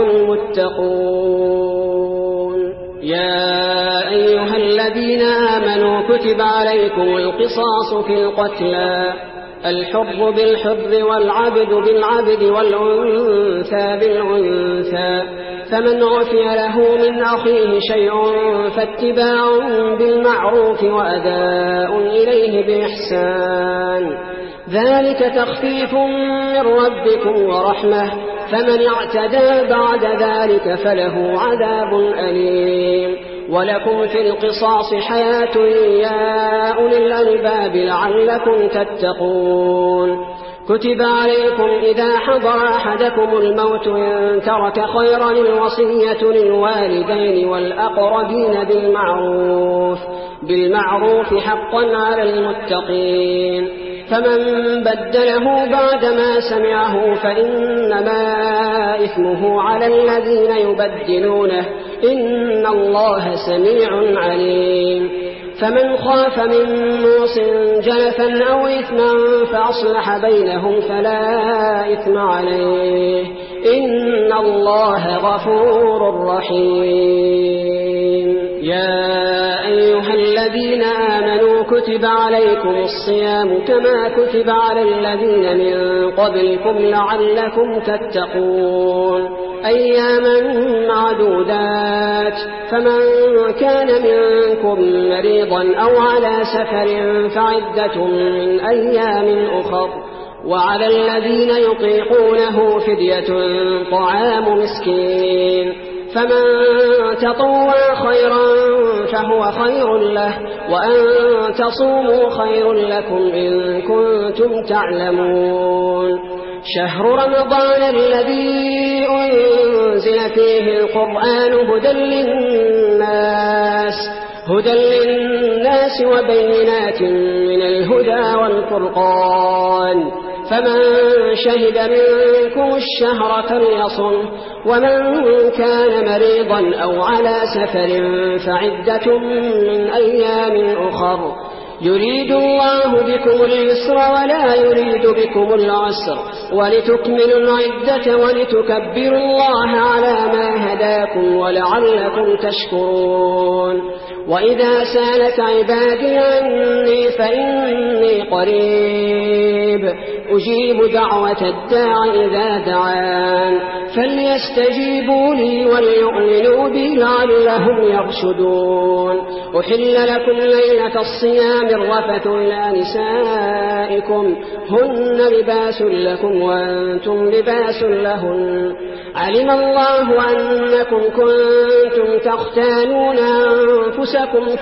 المتقون. يا أيها الذين آمنوا كتب عليكم القصاص في القتلى، الحر بالحر والعبد بالعبد والأنثى بالأنثى، فمن عفي له من أخيه شيء فاتباع بالمعروف وأداء إليه بإحسان، ذلك تخفيف من ربكم ورحمة، فمن اعتدى بعد ذلك فله عذاب أليم. ولكم في القصاص حياة يا أولي الألباب لعلكم تتقون. كتب عليكم إذا حضر أحدكم الموت إن ترك خيرا الوصية للوالدين والأقربين بالمعروف حقا على المتقين، فمن بدله بعدما سمعه فإنما إثمه على الذين يبدلونه، إن الله سميع عليم. فمن خاف من موص جنفا أو إثما فأصلح بينهم فلا إثم عليه، إن الله غفور رحيم. يا أيها الذين آمنوا كتب عليكم الصيام كما كتب على الذين من قبلكم لعلكم تتقون، أياما معدودات، فمن كان منكم مريضا أو على سفر فعدة من أيام أخر، وعلى الذين يطيقونه فدية طعام مسكين، فمن تطوع خيرا فهو خير له، وأن تصوموا خير لكم إن كنتم تعلمون. شهر رمضان الذي أنزل فيه القرآن هدى للناس وبينات من الهدى والفرقان، فمن شهد منكم الشهر فليصم، ومن كان مريضا أو على سفر فعدة من أيام أخر، يريد الله بكم اليسر ولا يريد بكم العسر، ولتكملوا العدة ولتكبروا الله على ما هداكم آتاكم ولعلكم تشكرون. وإذا سالك عبادي عني فإني قريب أجيب دعوة الداع إذا دعان فليستجيبوا لي وليؤمنوا بي لعلهم يرشدون. أحل لكم ليلة الصيام الرفث إلى نسائكم هن لباس لكم وأنتم لباس لهن علم الله أنكم كنتم تختانون أنفسكم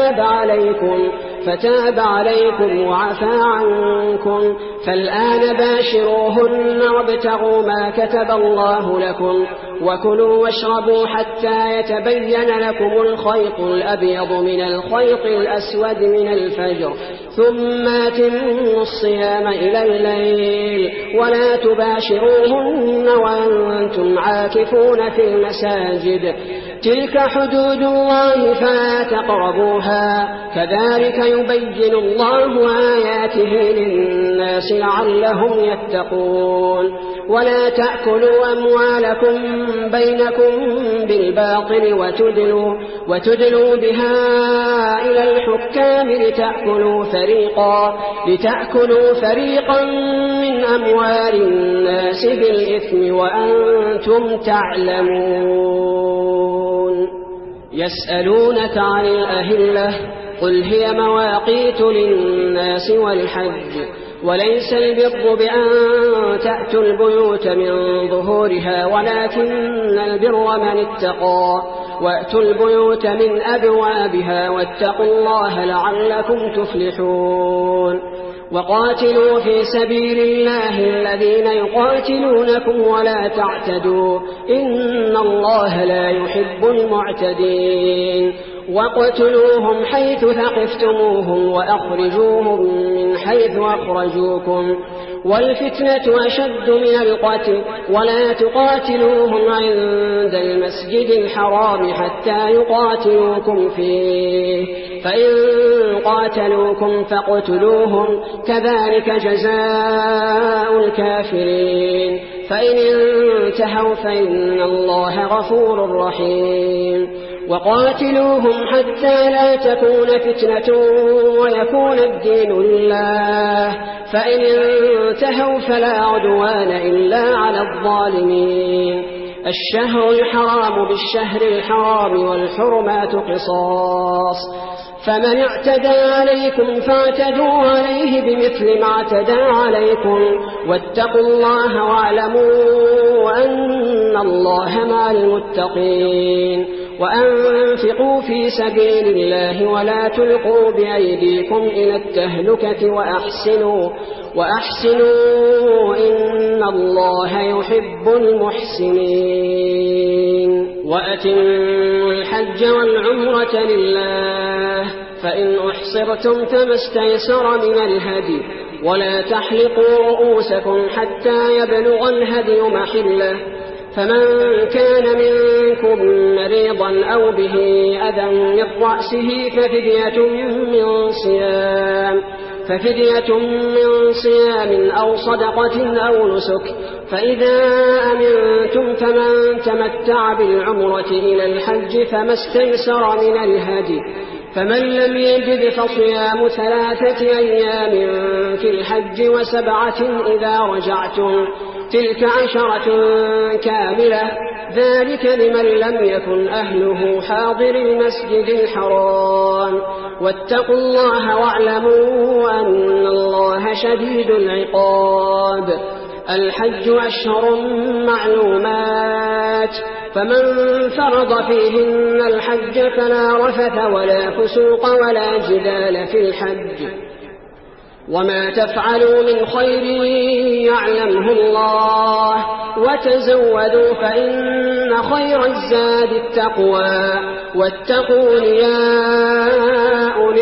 فتاب عليكم وعفى عنكم فالآن باشروهن وابتغوا ما كتب الله لكم وكلوا واشربوا حتى يتبين لكم الخيط الأبيض من الخيط الأسود من الفجر ثم أتموا الصيام إلى الليل ولا تباشروهن وأنتم عاكفون في المساجد تلك حدود الله فلا تقربوها كذلك يبين الله آياته للناس لعلهم يتقون. ولا تأكلوا أموالكم بينكم بالباطل وتدلوا بها إلى الحكام لتأكلوا فريقا من أموال الناس بالإثم وأنتم تعلمون. يسألونك عن الأهلة قل هي مواقيت للناس والحج وليس البر بأن تأتوا البيوت من ظهورها ولكن البر من اتقى وأتوا البيوت من أبوابها واتقوا الله لعلكم تفلحون. وقاتلوا في سبيل الله الذين يقاتلونكم ولا تعتدوا إن الله لا يحب المعتدين. واقتلوهم حيث ثقفتموهم وأخرجوهم من حيث أخرجوكم والفتنة أشد من القتل ولا تقاتلوهم عند المسجد الحرام حتى يقاتلوكم فيه فإن قاتلوكم فاقتلوهم كذلك جزاء الكافرين فإن انتهوا فإن الله غفور رحيم. وقاتلوهم حتى لا تكون فتنة ويكون الدين لله فإن انتهوا فلا عدوان إلا على الظالمين. الشهر الحرام بالشهر الحرام والحرمات قصاص فمن اعتدى عليكم فاعتدوا عليه بمثل ما اعتدى عليكم واتقوا الله واعلموا أن الله مع المتقين. وأنفقوا في سبيل الله ولا تلقوا بأيديكم إلى التهلكة وأحسنوا إن الله يحب المحسنين. وأتموا الحج والعمرة لله فإن أحصرتم فما استيسر من الهدي ولا تحلقوا رؤوسكم حتى يبلغ الهدي محله فمن كان منكم مريضا أو به أذى من رأسه ففدية من صيام أو صدقة أو نسك فإذا أمنتم فمن تمتع بالعمرة إلى الحج فما استيسر من الهدي فمن لم يجد فصيام 3 أيام في الحج و7 إذا رجعتم تلك 10 كاملة ذلك لمن لم يكن أهله حاضر المسجد الحرام واتقوا الله واعلموا أن الله شديد العقاب. الحج أشهر معلومات فمن فرض فيهن الحج فلا رفث ولا فسوق ولا جدال في الحج وما تفعلوا من خير يعلمه الله وتزودوا فإن خير الزاد التقوى واتقون يا أولي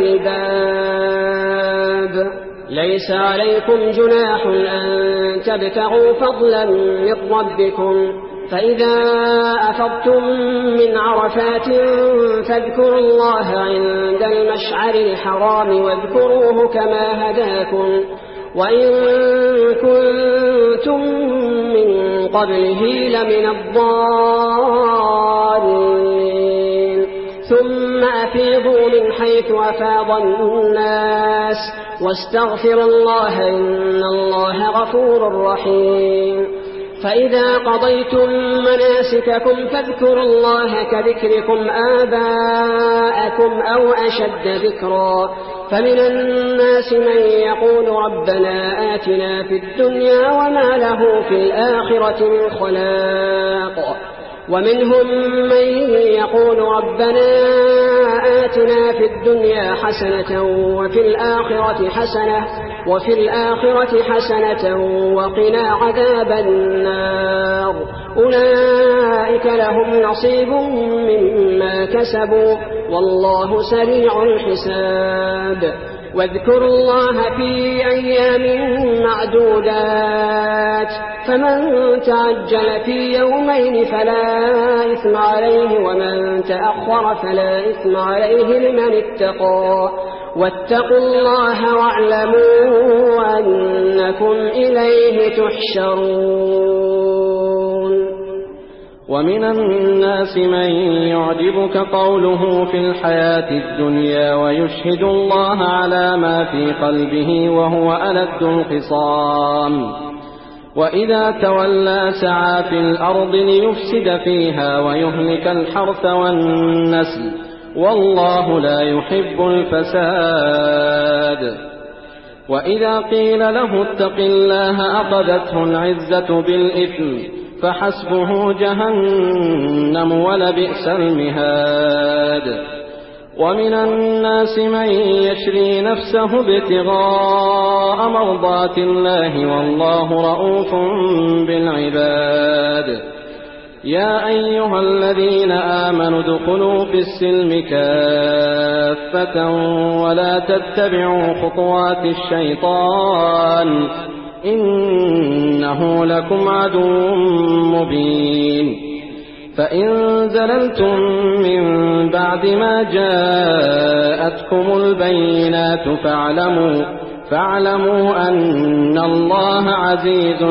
الألباب. ليس عليكم جناح أن تبتغوا فضلا من ربكم فإذا أفضتم من عرفات فاذكروا الله عند المشعر الحرام واذكروه كما هداكم وإن كنتم من قبله لمن الضالين أفيضوا من حيث أفاض الناس واستغفروا الله إن الله غفور رحيم. فإذا قضيتم مناسككم فاذكروا الله كذكركم آباءكم أو أشد ذكرا. فمن الناس من يقول ربنا آتنا في الدنيا وما له في الآخرة من خلاق، ومنهم من يقول ربنا آتنا في الدنيا حسنة وفي الآخرة حسنة وقنا عذاب النار. أولئك لهم نصيب مما كسبوا والله سريع الحساب. واذكروا الله في أيام معدودات، فمن تعجل في يومين فلا إثم عليه ومن تأخر فلا إثم عليه لمن اتقى. واتقوا الله واعلموا أنكم إليه تحشرون. ومن الناس من يعجبك قوله في الحياة الدنيا ويشهد الله على ما في قلبه وهو ألد الخصام، وإذا تولى سعى في الأرض ليفسد فيها ويهلك الحرث والنسل والله لا يحب الفساد. وإذا قيل له اتق الله أخذته العزة بالإثم فحسبه جهنم ولبئس المهاد. ومن الناس من يشري نفسه ابتغاء مرضات الله والله رؤوف بالعباد. يا أيها الذين آمنوا ادخلوا في السلم كافة ولا تتبعوا خطوات الشيطان إنه لكم عدو مبين. فإن زللتم من بعد ما جاءتكم البينات فاعلموا أن الله عزيز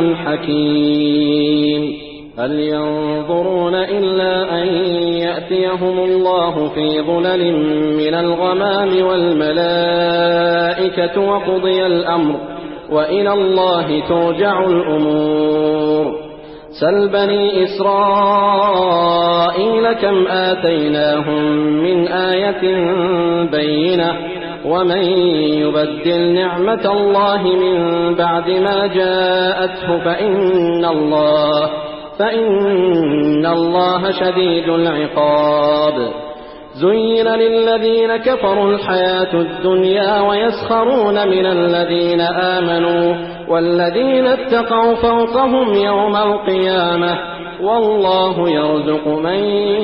حكيم. هل ينظرون إلا أن يأتيهم الله في ظلل من الغمام والملائكة وقضي الأمر وإلى الله ترجع الأمور. سل بني إسرائيل كم آتيناهم من آية بينة ومن يبدل نعمة الله من بعد ما جاءته فإن الله شديد العقاب. زين للذين كفروا الحياة الدنيا ويسخرون من الذين آمنوا والذين اتقوا فوقهم يوم القيامة والله يرزق من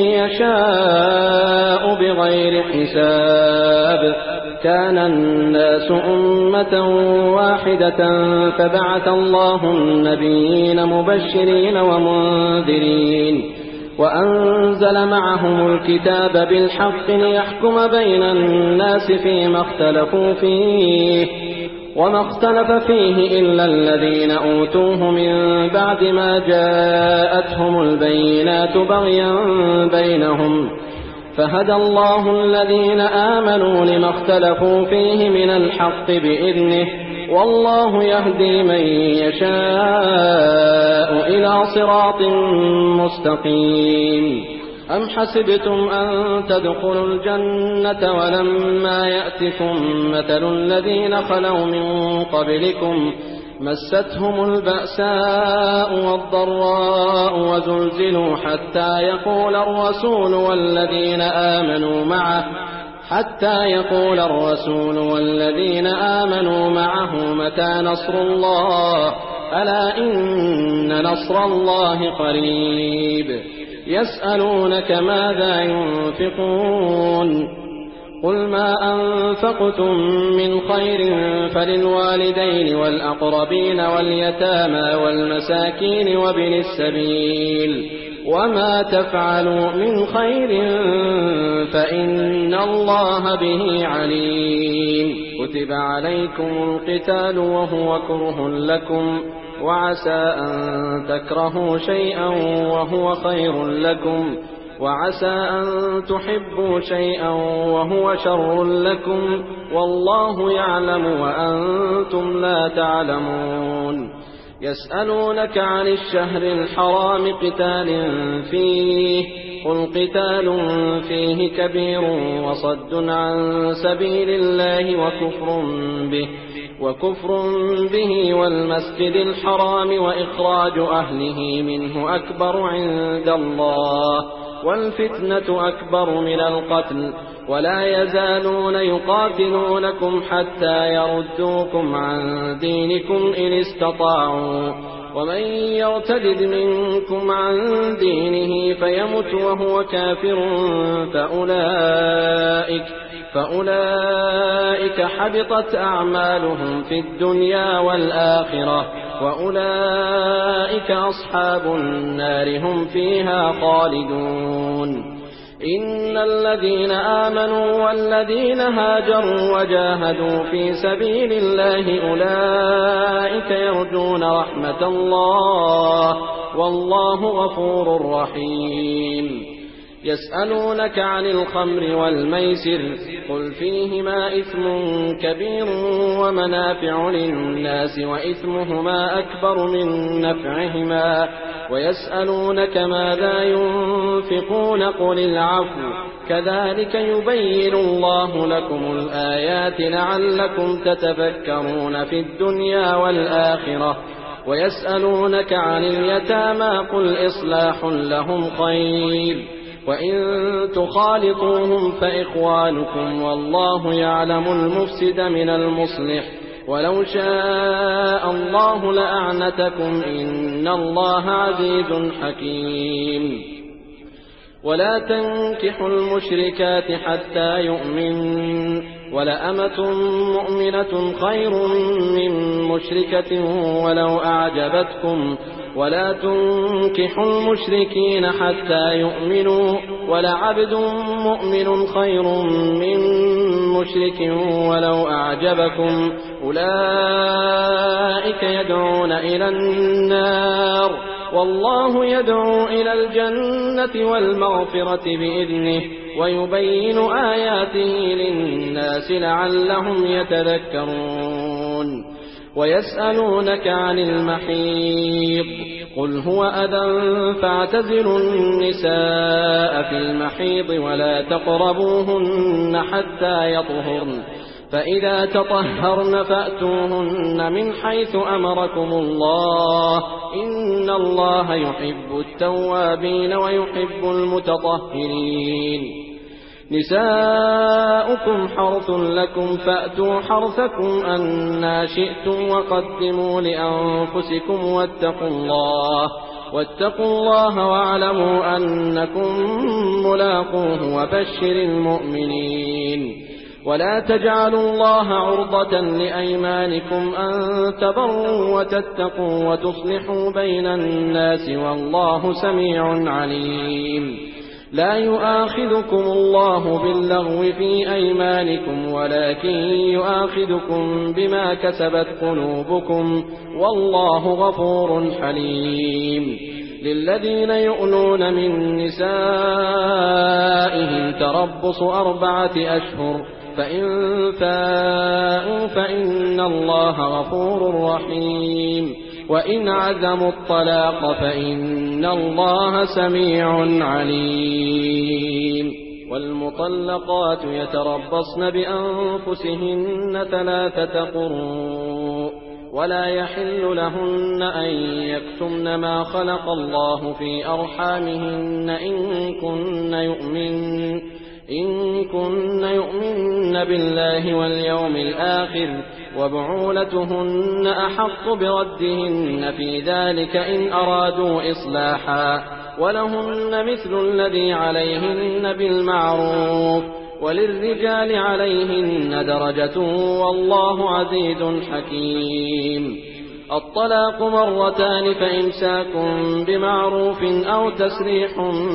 يشاء بغير حساب. كان الناس أمة واحدة فبعث الله النبيين مبشرين ومنذرين وأنزل معهم الكتاب بالحق ليحكم بين الناس فيما اختلفوا فيه وما اختلف فيه إلا الذين أوتوه من بعد ما جاءتهم البينات بغيا بينهم فهدى الله الذين آمنوا لما اختلفوا فيه من الحق بإذنه والله يهدي من يشاء إلى صراط مستقيم. أم حسبتم أن تدخلوا الجنة ولما يأتكم مثل الذين خلوا من قبلكم مستهم البأساء والضراء وزلزلوا حتى يقول الرسول والذين آمنوا معه متى نصر الله ألا إن نصر الله قريب. يسألونك ماذا ينفقون قل ما أنفقتم من خير فللوالدين والأقربين واليتامى والمساكين وابن السبيل وما تفعلوا من خير فإن الله به عليم. كتب عليكم القتال وهو كره لكم وعسى أن تكرهوا شيئا وهو خير لكم وعسى أن تحبوا شيئا وهو شر لكم والله يعلم وأنتم لا تعلمون. يسألونك عن الشهر الحرام قتال فيه قل قتال فيه كبير وصد عن سبيل الله وكفر به والمسجد الحرام وإخراج أهله منه أكبر عند الله والفتنة أكبر من القتل ولا يزالون يقاتلونكم حتى يردوكم عن دينكم إن استطاعوا ومن يرتد منكم عن دينه فيمت وهو كافر فأولئك حبطت أعمالهم في الدنيا والآخرة وأولئك أصحاب النار هم فيها خالدون. إن الذين آمنوا والذين هاجروا وجاهدوا في سبيل الله أولئك يرجون رحمة الله والله غفور رحيم. يسألونك عن الخمر والميسر قل فيهما إثم كبير ومنافع للناس وإثمهما أكبر من نفعهما ويسألونك ماذا ينفقون قل العفو كذلك يبين الله لكم الآيات لعلكم تتفكرون في الدنيا والآخرة. ويسألونك عن اليتامى قل إصلاح لهم خير وإن تخالطوهم فإخوانكم والله يعلم المفسد من المصلح ولو شاء الله لأعنتكم إن الله عزيز حكيم. ولا تنكحوا المشركات حتى يؤمن ولأمة مؤمنة خير من مشركة ولو أعجبتكم ولا تنكحوا المشركين حتى يؤمنوا ولعبد مؤمن خير من مشرك ولو أعجبكم أولئك يدعون إلى النار والله يدعو إلى الجنة والمغفرة بإذنه ويبين آياته للناس لعلهم يتذكرون. ويسألونك عن المحيض قل هو أذى فاعتزلوا النساء في المحيض ولا تقربوهن حتى يطهرن فإذا تطهرن فأتوهن من حيث أمركم الله إن الله يحب التوابين ويحب المتطهرين. نساؤكم حرث لكم فأتوا حرثكم أنى شئتم وقدموا لأنفسكم واتقوا الله واعلموا أنكم ملاقوه وبشر المؤمنين. ولا تجعلوا الله عرضة لأيمانكم أن تبروا وتتقوا وتصلحوا بين الناس والله سميع عليم. لا يؤاخذكم الله باللغو في أيمانكم ولكن يؤاخذكم بما كسبت قلوبكم والله غفور حليم. للذين يؤلون من نسائهم تربص 4 أشهر فإن فاءوا فإن الله غفور رحيم وإن عزموا الطلاق فإن الله سميع عليم. والمطلقات يتربصن بأنفسهن 3 قروء ولا يحل لهن أن يكتمن ما خلق الله في أرحامهن إن كن يؤمن بالله واليوم الآخر وبعولتهن أحق بردهن في ذلك إن أرادوا إصلاحا ولهن مثل الذي عليهن بالمعروف وللرجال عليهن درجة والله عزيز حكيم. الطلاق 2 فإمساك بمعروف أو تسريح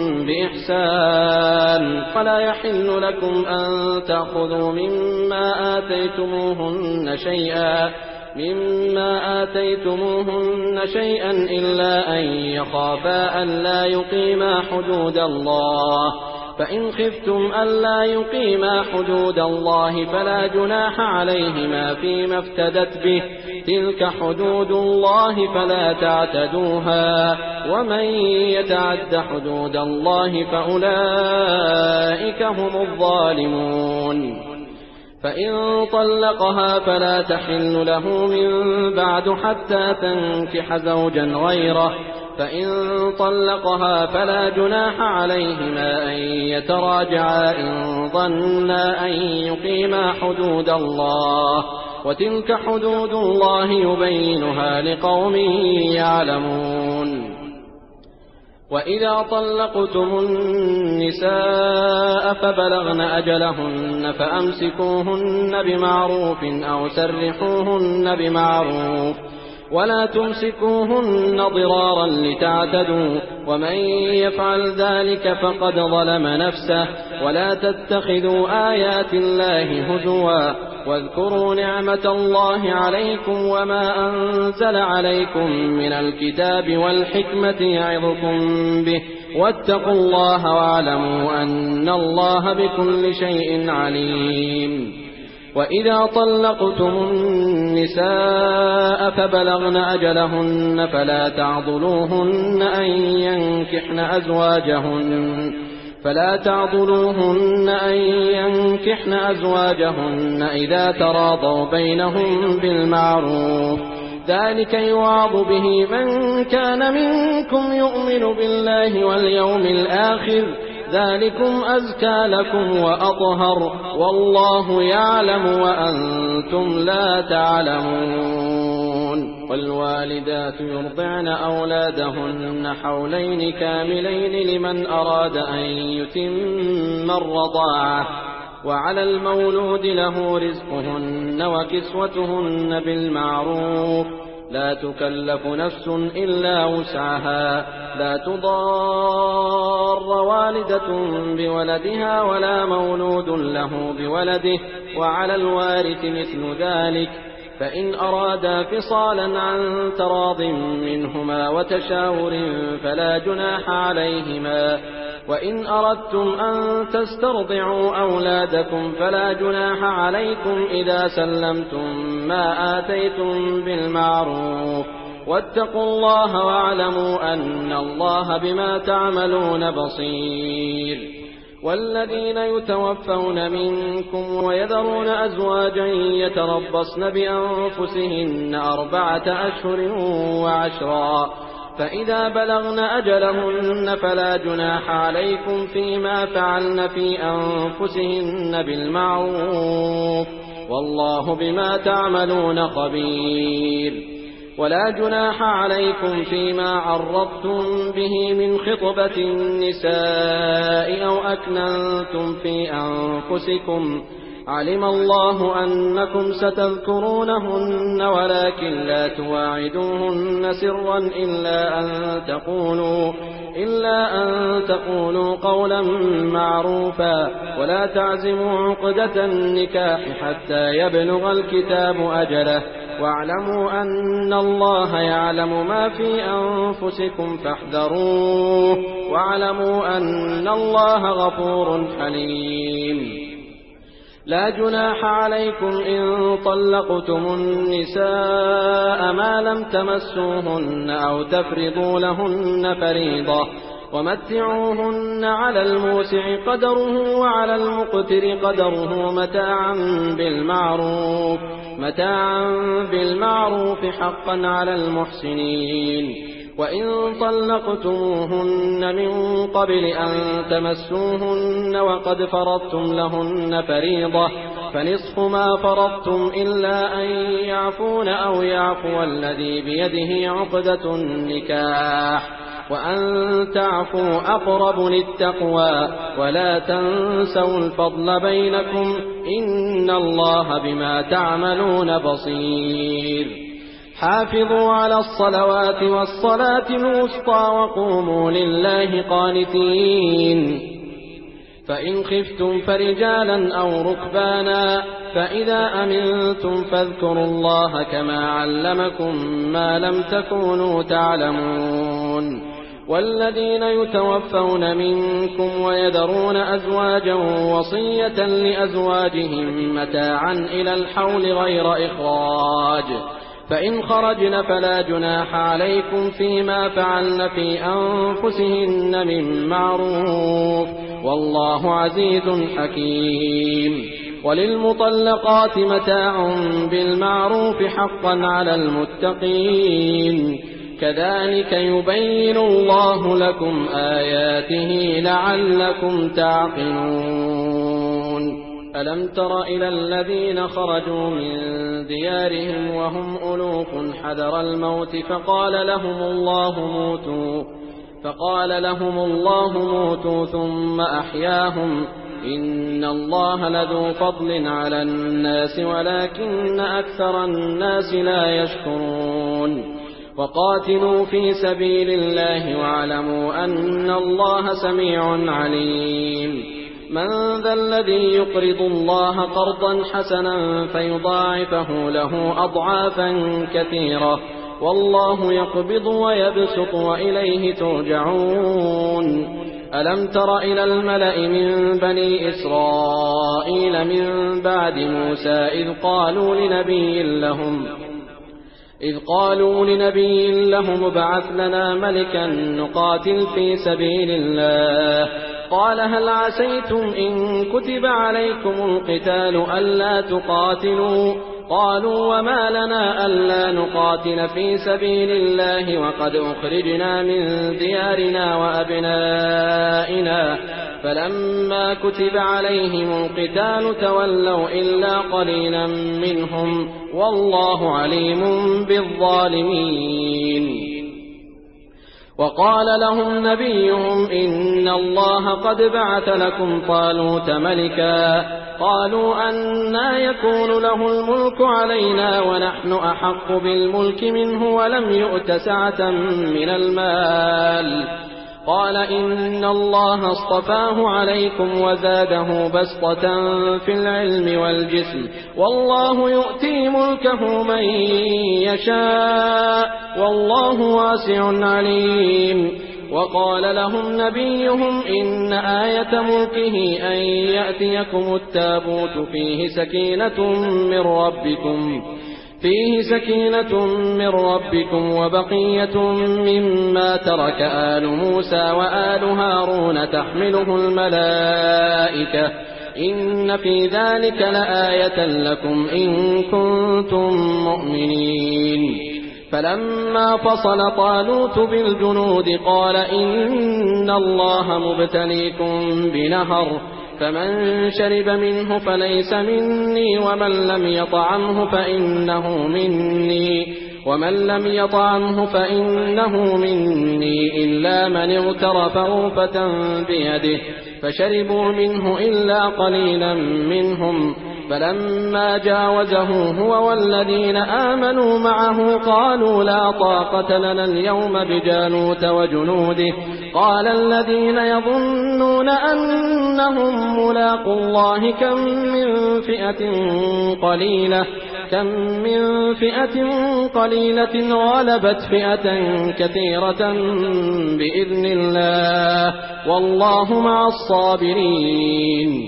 بإحسان ولا يحل لكم أن تأخذوا مما آتيتموهن شيئا مما آتيتموهن شيئا إلا أن يخافا ألا يقيما حدود الله، فإن خفتم ألا يقيما حدود الله فلا جناح عليهما فيما افتدت به، تلك حدود الله فلا تعتدوها، ومن يتعد حدود الله فأولئك هم الظالمون. فإن طلقها فلا تحل له من بعد حتى تنكح زوجا غيره، فإن طلقها فلا جناح عليهما أن يتراجعا إن ظنا أن يقيما حدود الله، وتلك حدود الله يبينها لقوم يعلمون. وإذا طلقتم النساء فبلغن أجلهن فأمسكوهن بمعروف أو سرحوهن بمعروف، ولا تمسكوهن ضرارا لتعتدوا، ومن يفعل ذلك فقد ظلم نفسه. ولا تتخذوا آيات الله هزوا، واذكروا نعمة الله عليكم وما أنزل عليكم من الكتاب والحكمة يعظكم به، واتقوا الله واعلموا أن الله بكل شيء عليم. وإذا طلقتم النساء فبلغن أجلهن فلا تعضلوهن أن ينكحن أزواجهن إذا تراضوا بينهم بالمعروف، ذلك يوعظ به من كان منكم يؤمن بالله واليوم الآخر، ذلكم أزكى لكم وأطهر، والله يعلم وأنتم لا تعلمون. والوالدات يرضعن أولادهن حولين كاملين لمن أراد أن يتم الرضاعة، وعلى المولود له رزقهن وكسوتهن بالمعروف، لا تكلف نفس إلا وسعها، لا تضار والدة بولدها ولا مولود له بولده، وعلى الوارث مثل ذلك، فإن أرادا فصالا عن تراض منهما وتشاور فلا جناح عليهما. وإن أردتم أن تسترضعوا أولادكم فلا جناح عليكم إذا سلمتم ما آتيتم بالمعروف، واتقوا الله واعلموا أن الله بما تعملون بصير. والذين يتوفون منكم ويذرون أزواجا يتربصن بأنفسهن 4 أشهر و10، فإذا بلغن أجلهن فلا جناح عليكم فيما فعلن في أنفسهن بالمعروف، والله بما تعملون خبير. ولا جناح عليكم فيما عرضتم به من خطبة النساء أو أكننتم في أنفسكم، علم الله أنكم ستذكرونهن ولكن لا تواعدوهن سرا إلا أن تقولوا قولا معروفا، ولا تعزموا عقدة النكاح حتى يبلغ الكتاب أجله، واعلموا أن الله يعلم ما في أنفسكم فاحذروه، واعلموا أن الله غفور حليم. لا جناح عليكم إن طلقتم النساء ما لم تمسوهن أو تفرضوا لهن فريضة، ومتعوهن على الموسع قدره وعلى المقتر قدره متاعا بالمعروف حقا على المحسنين. وإن طلقتموهن من قبل أن تمسوهن وقد فرضتم لهن فريضة فنصف ما فرضتم إلا أن يعفون أو يعفو الذي بيده عقدة النكاح، وأن تعفوا أقرب للتقوى، ولا تنسوا الفضل بينكم، إن الله بما تعملون بصير. حافظوا على الصلوات والصلاة الوسطى وقوموا لله قانتين. فإن خفتم فرجالا أو ركبانا فإذا أمنتم فاذكروا الله كما علمكم ما لم تكونوا تعلمون والذين يتوفون منكم ويذرون أزواجا وصية لأزواجهم متاعا إلى الحول غير إخراج فإن خرجن فلا جناح عليكم فيما فعلن في أنفسهن من معروف والله عزيز حكيم وللمطلقات متاع بالمعروف حقا على المتقين كذلك يبين الله لكم آياته لعلكم تعقلون ألم تر إلى الذين خرجوا من ديارهم وهم ألوف حذر الموت فقال لهم الله موتوا ثم أحياهم إن الله لذو فضل على الناس ولكن أكثر الناس لا يشكرون وقاتلوا في سبيل الله واعلموا أن الله سميع عليم من ذا الذي يقرض الله قرضا حسنا فيضاعفه له أضعافا كثيرة والله يقبض ويبسط وإليه ترجعون ألم تر إلى الملأ من بني إسرائيل من بعد موسى إذ قالوا لنبي لهم ابعث لنا ملكا نقاتل في سبيل الله قال هل عسيتم إن كتب عليكم القتال ألا تقاتلوا قالوا وما لنا ألا نقاتل في سبيل الله وقد أخرجنا من ديارنا وأبنائنا فلما كتب عليهم القتال تولوا إلا قليلا منهم والله عليم بالظالمين وقال لهم نبيهم إن الله قد بعث لكم طالوت ملكا قالوا أنى يكون له الملك علينا ونحن أحق بالملك منه ولم يؤت سعة من المال قال إن الله اصطفاه عليكم وزاده بسطة في العلم والجسم والله يؤتي ملكه من يشاء والله واسع عليم وقال لهم نبيهم إن آية ملكه أن يأتيكم التابوت فيه سكينة من ربكم وبقية مما ترك آل موسى وآل هارون تحمله الملائكة إن في ذلك لآية لكم إن كنتم مؤمنين فلما فصل طالوت بالجنود قال إن الله مبتليكم بنهر فمن شرب منه فليس مني ومن لم يطعمه فإنه مني إلا من اغترف غرفة بيده فشربوا منه إلا قليلا منهم فلما جاوزه هو والذين آمنوا معه قالوا لا طاقة لنا اليوم بجالوت وجنوده قال الذين يظنون أنهم ملاقوا الله كم من فئة قليلة غلبت فئة كثيرة بإذن الله والله مع الصابرين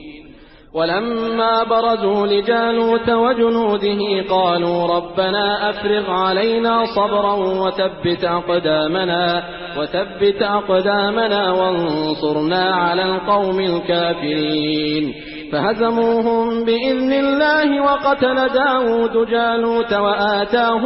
ولما برزوا لجالوت وجنوده قالوا ربنا أفرغ علينا صبرا وثبت أقدامنا وانصرنا على القوم الكافرين فهزموهم بإذن الله وقتل داود جالوت وآتاه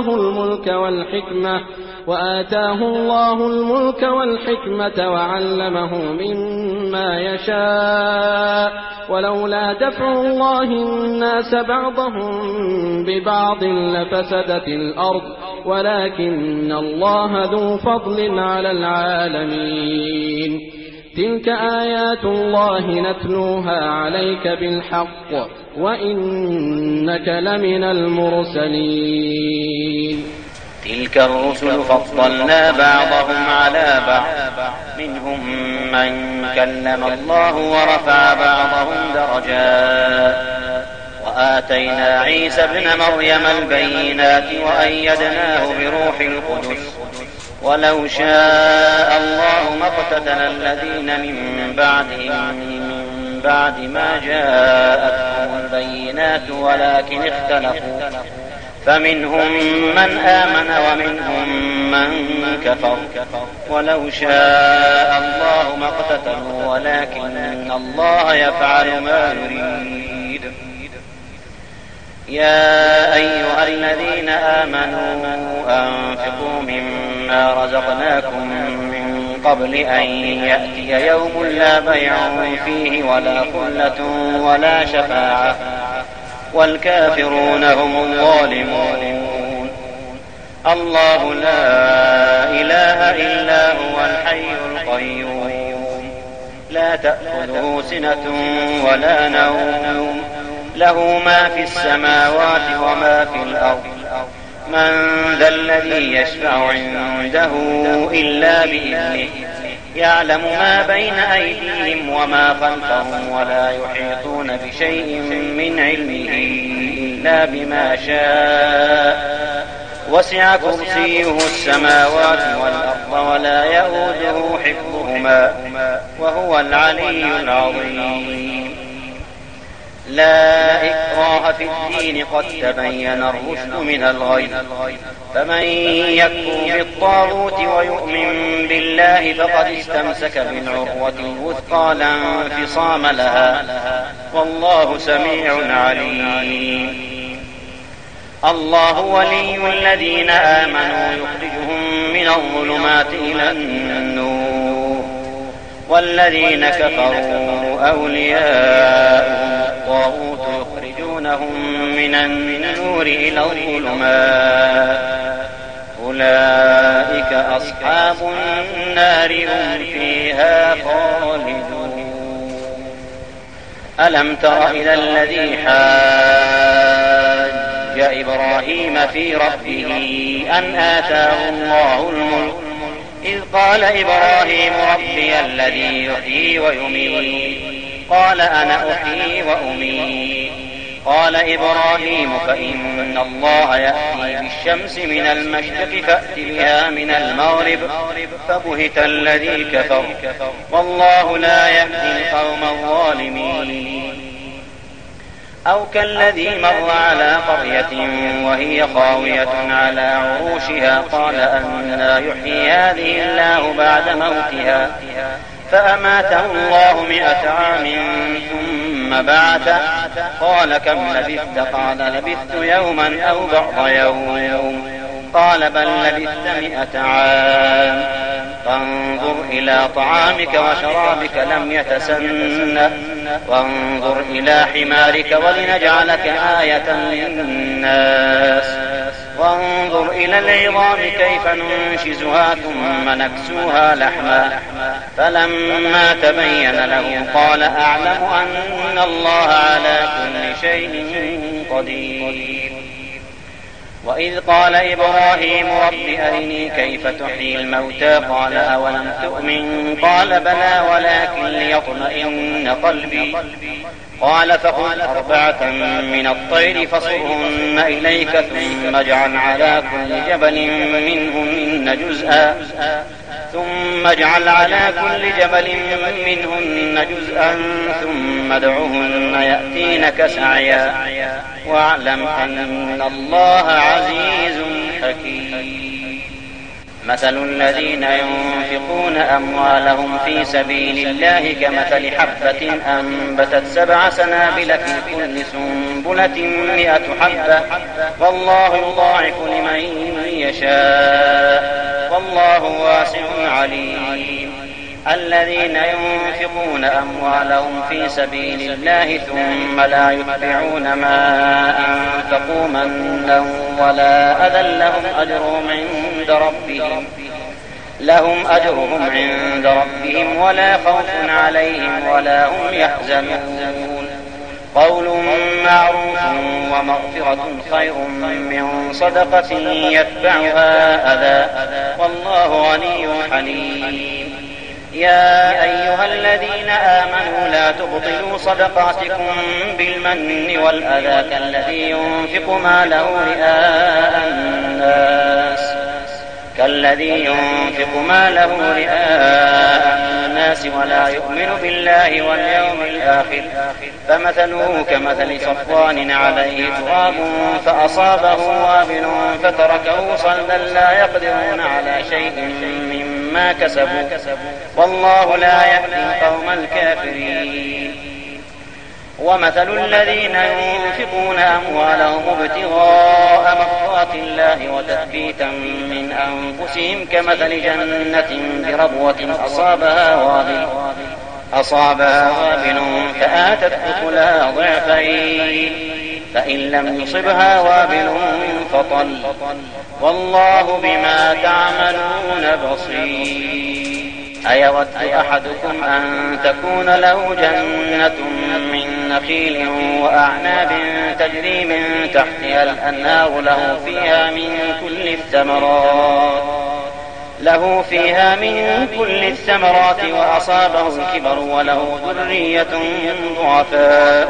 الله الملك والحكمة وعلمه مما يشاء ولولا دفع الله الناس بعضهم ببعض لفسدت الأرض ولكن الله ذو فضل على العالمين تلك آيات الله نتلوها عليك بالحق وإنك لمن المرسلين تلك الرسل فضلنا بعضهم على بعض منهم من كلم الله ورفع بعضهم درجات وآتينا عيسى ابن مريم البينات وأيدناه بروح القدس ولو شاء الله ما اقتتل الذين من بعدهم من بعد ما جاءتهم البينات ولكن اختلفوا فمنهم من آمن ومنهم من كفر ولو شاء الله ما اقتتلوا ولكن الله يفعل ما يريد. يا أيها الذين آمنوا أنفقوا مما رزقناكم من قبل أن يأتي يوم لا بيع فيه ولا خلة ولا شفاعة والكافرون هم الظالمون. الله لا إله إلا هو الحي القيوم لا تأخذه سنة ولا نوم له ما في السماوات وما في الأرض من ذا الذي يشفع عنده إلا بإذنه يعلم ما بين أيديهم وما خلفهم ولا يحيطون بشيء من علمه إلا بما شاء وسع كرسيه السماوات والأرض ولا يئوده حفظهما وهو العلي العظيم. لا إكراه في الدين قد تبين الرشد من الغي فمن يكفر بالطاغوت ويؤمن بالله فقد استمسك بالعروة الوثقى لا انفصام لها والله سميع عليم. الله ولي الذين آمنوا يخرجهم من الظلمات إلى النور والذين كفروا أولياءهم الطاغوت يخرجونهم من النور إلى الظلمات أولئك أصحاب النار هم فيها خالدون. ألم تر إلى الذي حاج إبراهيم في ربه أن آتاه الله الملك إذ قال إبراهيم ربي الذي يحيي ويميت قال أنا أحيي وأميت قال إبراهيم فإن الله يأتي بالشمس من المشرق فأت بها من المغرب فبهت الذي كفر والله لا يهدي القوم الظالمين. أو كالذي مر على قرية وهي خاوية على عروشها قال أنى يحيي هذه الله بعد موتها فأماته الله 100 عام ثم بعثه قال كم لبثت قال لبثت يوما أو بعض يوم قال بل لبثت 100 عام فانظر إلى طعامك وشرابك لم يتسنه وانظر إلى حمارك ولنجعلك آية للناس وانظر إلى العظام كيف ننشزها ثم نكسوها لحما فلما تبين له قال أعلم أن الله على كل شيء قدير. وإذ قال إبراهيم رب أرني كيف تحيي الموتى قال أولم تؤمن قال بلى ولكن ليطمئن قلبي قال فخذ 4 من الطير فصرهن إليك ثم اجعل على كل جبل منهن جزءا ثم ادعهن يأتينك سعيا واعلم أن الله عزيز حكيم. مثل الذين ينفقون أموالهم في سبيل الله كمثل حبة أنبتت 7 سنابل في كل سنبلة 100 حبة والله يضاعف لمن يشاء والله واسع عليم. الذين ينفقون أموالهم في سبيل الله ثم لا يتبعون ما أنفقوا منا ولا أذى لهم أجرهم عند ربهم ولا خوف عليهم ولا هم يحزنون. قول معروف ومغفرة خير من صدقة يتبعها أذى والله غني حليم. يا أيها الذين آمنوا لا تبطلوا صدقاتكم بالمن والأذى كالذي ينفق ماله رئاء الناس ولا يؤمن بالله واليوم الآخر فمثله كمثل صفوان عليه تراب فأصابه وابل فتركه صلدا لا يقدرون على شيء مما كسبوا والله لا يهدي القوم الكافرين. ومثل الذين ينفقون أموالهم ابتغاء مرضات الله وتثبيتا من أنفسهم كمثل جنة بربوة أصابها وابل فآتت أكلها ضعفين فإن لم يصبها وابل فطل والله بما تعملون بصير. أيود أحدكم أن تكون له جنة من نخيل وأعناب تجري من تحتها الأنهار له فيها من كل الثمرات وأصابه الكبر وله ذرية ضعفاء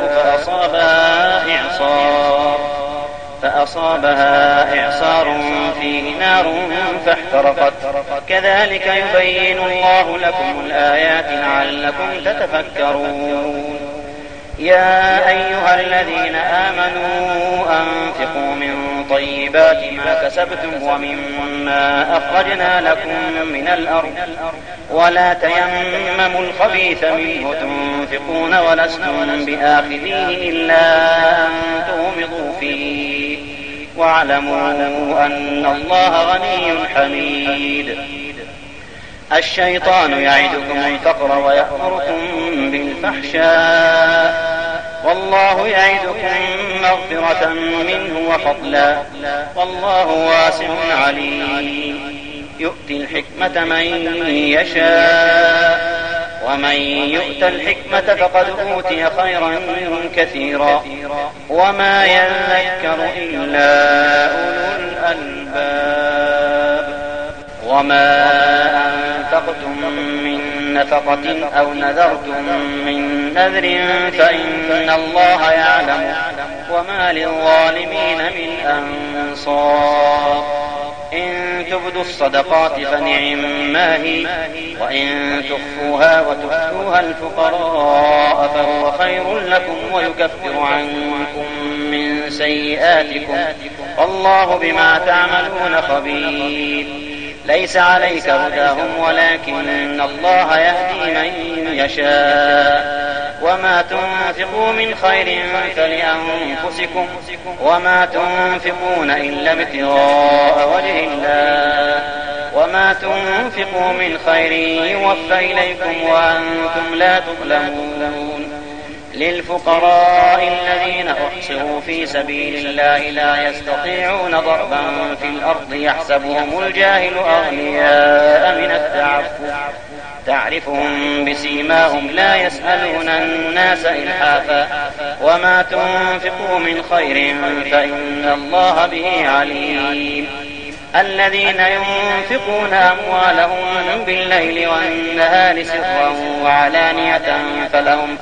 فأصابها إعصار فيه نار فاحترقت كذلك يبين الله لكم الآيات لعلكم تتفكرون. يا أيها الذين آمنوا أنفقوا من طيبات ما كسبتم ومما أخرجنا لكم من الأرض ولا تيمموا الخبيث منه تنفقون ولستم بآخذيه إلا أن تغمضوا فيه واعلموا أن الله غني حميد. الشيطان يعدكم الفقر ويأمركم بالفحشاء والله يعدكم مغفرة منه وفضلا والله واسع عليم. يؤتي الحكمة من يشاء ومن يؤت الحكمة فقد أوتي خيرا كثيرا وما يذكر إلا أولو الألباب. وما أنفقتم من نفقة أو نذرتم من نذر فإن الله يعلم وما للظالمين من أنصار. إن تبدوا الصدقات فنعما هي وإن تخفوها وتؤتوها الفقراء فهو خير لكم ويكفر عنكم من سيئاتكم والله بما تعملون خبير. ليس عليك هداهم ولكن الله يهدي من يشاء. وما تنفقوا من خير فلأنفسكم وما تنفقون إلا ابتغاء وجه الله وما تنفقوا من خير يوفى إليكم وأنتم لا تظلمون. للفقراء الذين أحصروا في سبيل الله لا يستطيعون ضربا في الأرض يحسبهم الجاهل أغنياء من التعفف تعرفهم بسيماهم لا يسألون الناس إلحافا وما تنفقوا من خير فإن الله به عليم. الذين ينفقون أموالهم بالليل والنهار سرا وعلانية فلهم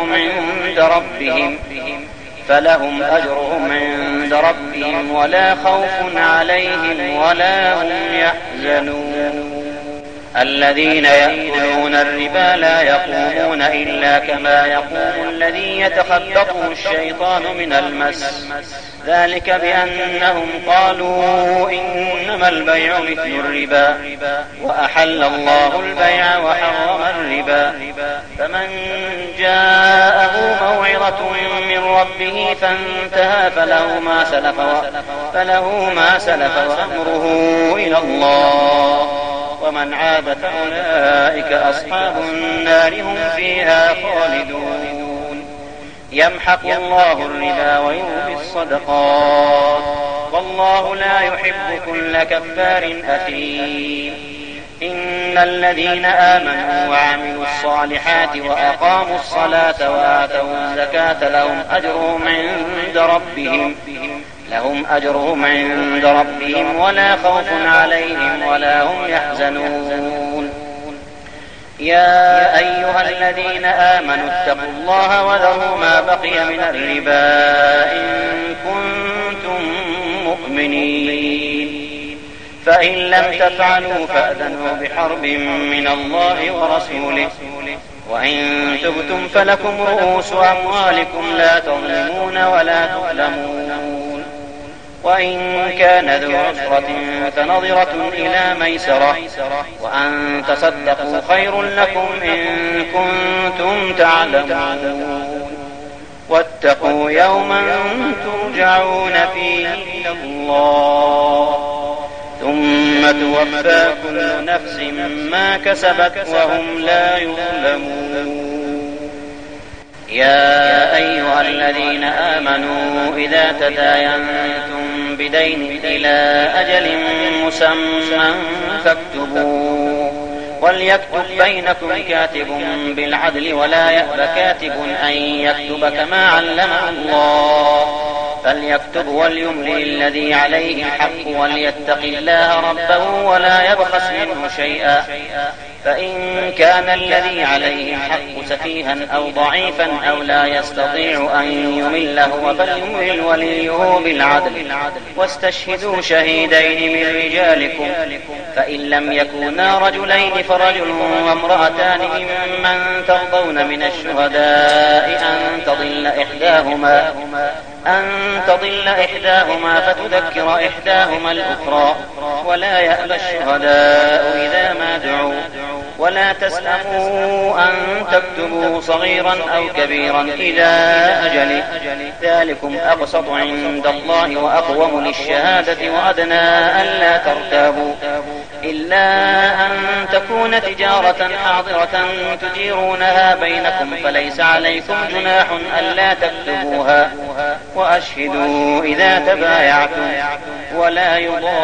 أجرهم عند ربهم ولا خوف عليهم ولا هم يحزنون. الذين يأكلون الربا لا يقومون إلا كما يقوم الذي يتخبطه الشيطان من المس ذلك بأنهم قالوا إنما البيع مثل الربا وأحل الله البيع وحرم الربا. فمن جاءه موعظة من ربه فانتهى فله ما سلف وأمره إلى الله ومن عاد فأولئك أصحاب النار هم فيها خالدون. يمحق الله الربا ويربي الصدقات والله لا يحب كل كفار أثيم. إن الذين آمنوا وعملوا الصالحات وأقاموا الصلاة وآتوا الزكاة لهم أجرهم عند ربهم ولا خوف عليهم ولا هم يحزنون. يا أيها الذين آمنوا اتقوا الله وذروا ما بقي من الربا إن كنتم مؤمنين فإن لم تفعلوا فأذنوا بحرب من الله ورسوله وإن تبتم فلكم رؤوس أموالكم لا تظلمون ولا تظلمون وإن كان ذو عسرة فنظرة إلى ميسرة وأن تصدقوا خير لكم إن كنتم تعلمون واتقوا يوما ترجعون فيه إلى الله ثم توفى كل نفس ما كسبت وهم لا يظلمون يا أيها الذين آمنوا إذا تداينتم بدين إلى أجل مسمى فاكتبوه وليكتب بينكم كاتب بالعدل ولا يأب كاتب أن يكتب كما علمه الله فليكتب وليملئ الذي عليه الحق وليتق الله ربه ولا يبخس منه شيئا فإن كان الذي عليه الحق سفيها أو ضعيفا أو لا يستطيع أن يمله فليملل وليه بالعدل واستشهدوا شهيدين من رجالكم فإن لم يكونا رجلين فرجل وامرأتان ممن ترضون من الشهداء أن تضل إحداهما فتذكر إحداهما الأخرى ولا يأبى الشهداء إذا ما دعوا ولا تسأموا أن تكتبوا صغيرا أو كبيرا إلى أجله ذلكم أقسط عند الله وأقوم للشهادة وأدنى ألا ترتابوا إلا أن تكون تجارة حاضرة تديرونها بينكم فليس عليكم جناح ألا تكتبوها وأشهدوا إذا تبايعتم ولا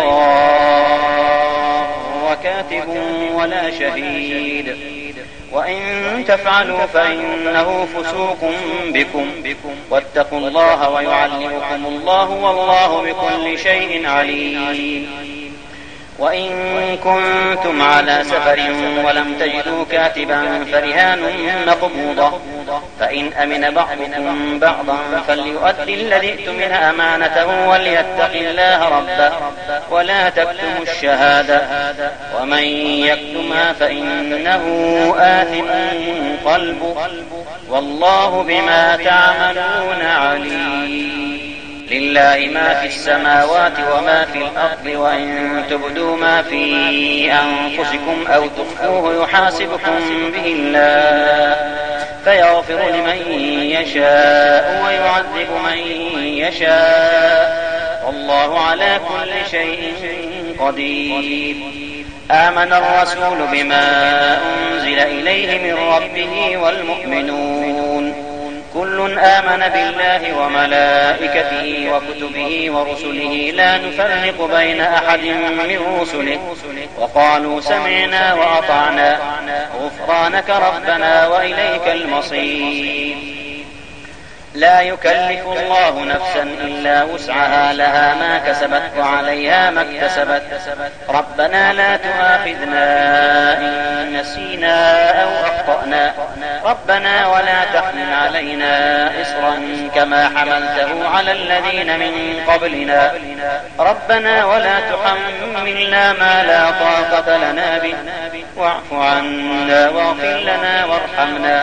يضار كاتب ولا شهيد وإن تفعلوا فإنه فسوق بكم واتقوا الله ويعلمكم الله والله بكل شيء عليم وإن كنتم على سفر ولم تجدوا كاتبا فرهان مقبوضة فإن أمن بعضكم بعضا فليؤدي الذي اؤتمن أمانته وليتق الله ربه ولا تكتموا الشهادة ومن يكتمها فإنه آثم قلبه والله بما تعملون عليم لله ما في السماوات وما في الأرض وإن تبدوا ما في أنفسكم أو تخفوه يحاسبكم به الله فيغفر لمن يشاء ويعذب من يشاء والله على كل شيء قدير آمن الرسول بما أنزل إليه من ربه والمؤمنون كل آمن بالله وملائكته وكتبه ورسله لا نفرق بين أحد من رسله وقالوا سمعنا وأطعنا غفرانك ربنا وإليك المصير لا يكلف الله نفسا إلا وسعها لها ما كسبت وعليها ما اكتسبت ربنا لا تؤاخذنا إن نسينا أو أخطأنا ربنا ولا تحمل علينا إصرا كما حملته على الذين من قبلنا ربنا ولا تحملنا ما لا طاقة لنا به واعف عنا واغفر لنا وارحمنا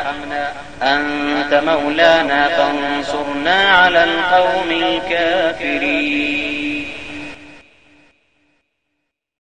أنت مولانا فانصرنا على القوم الكافرين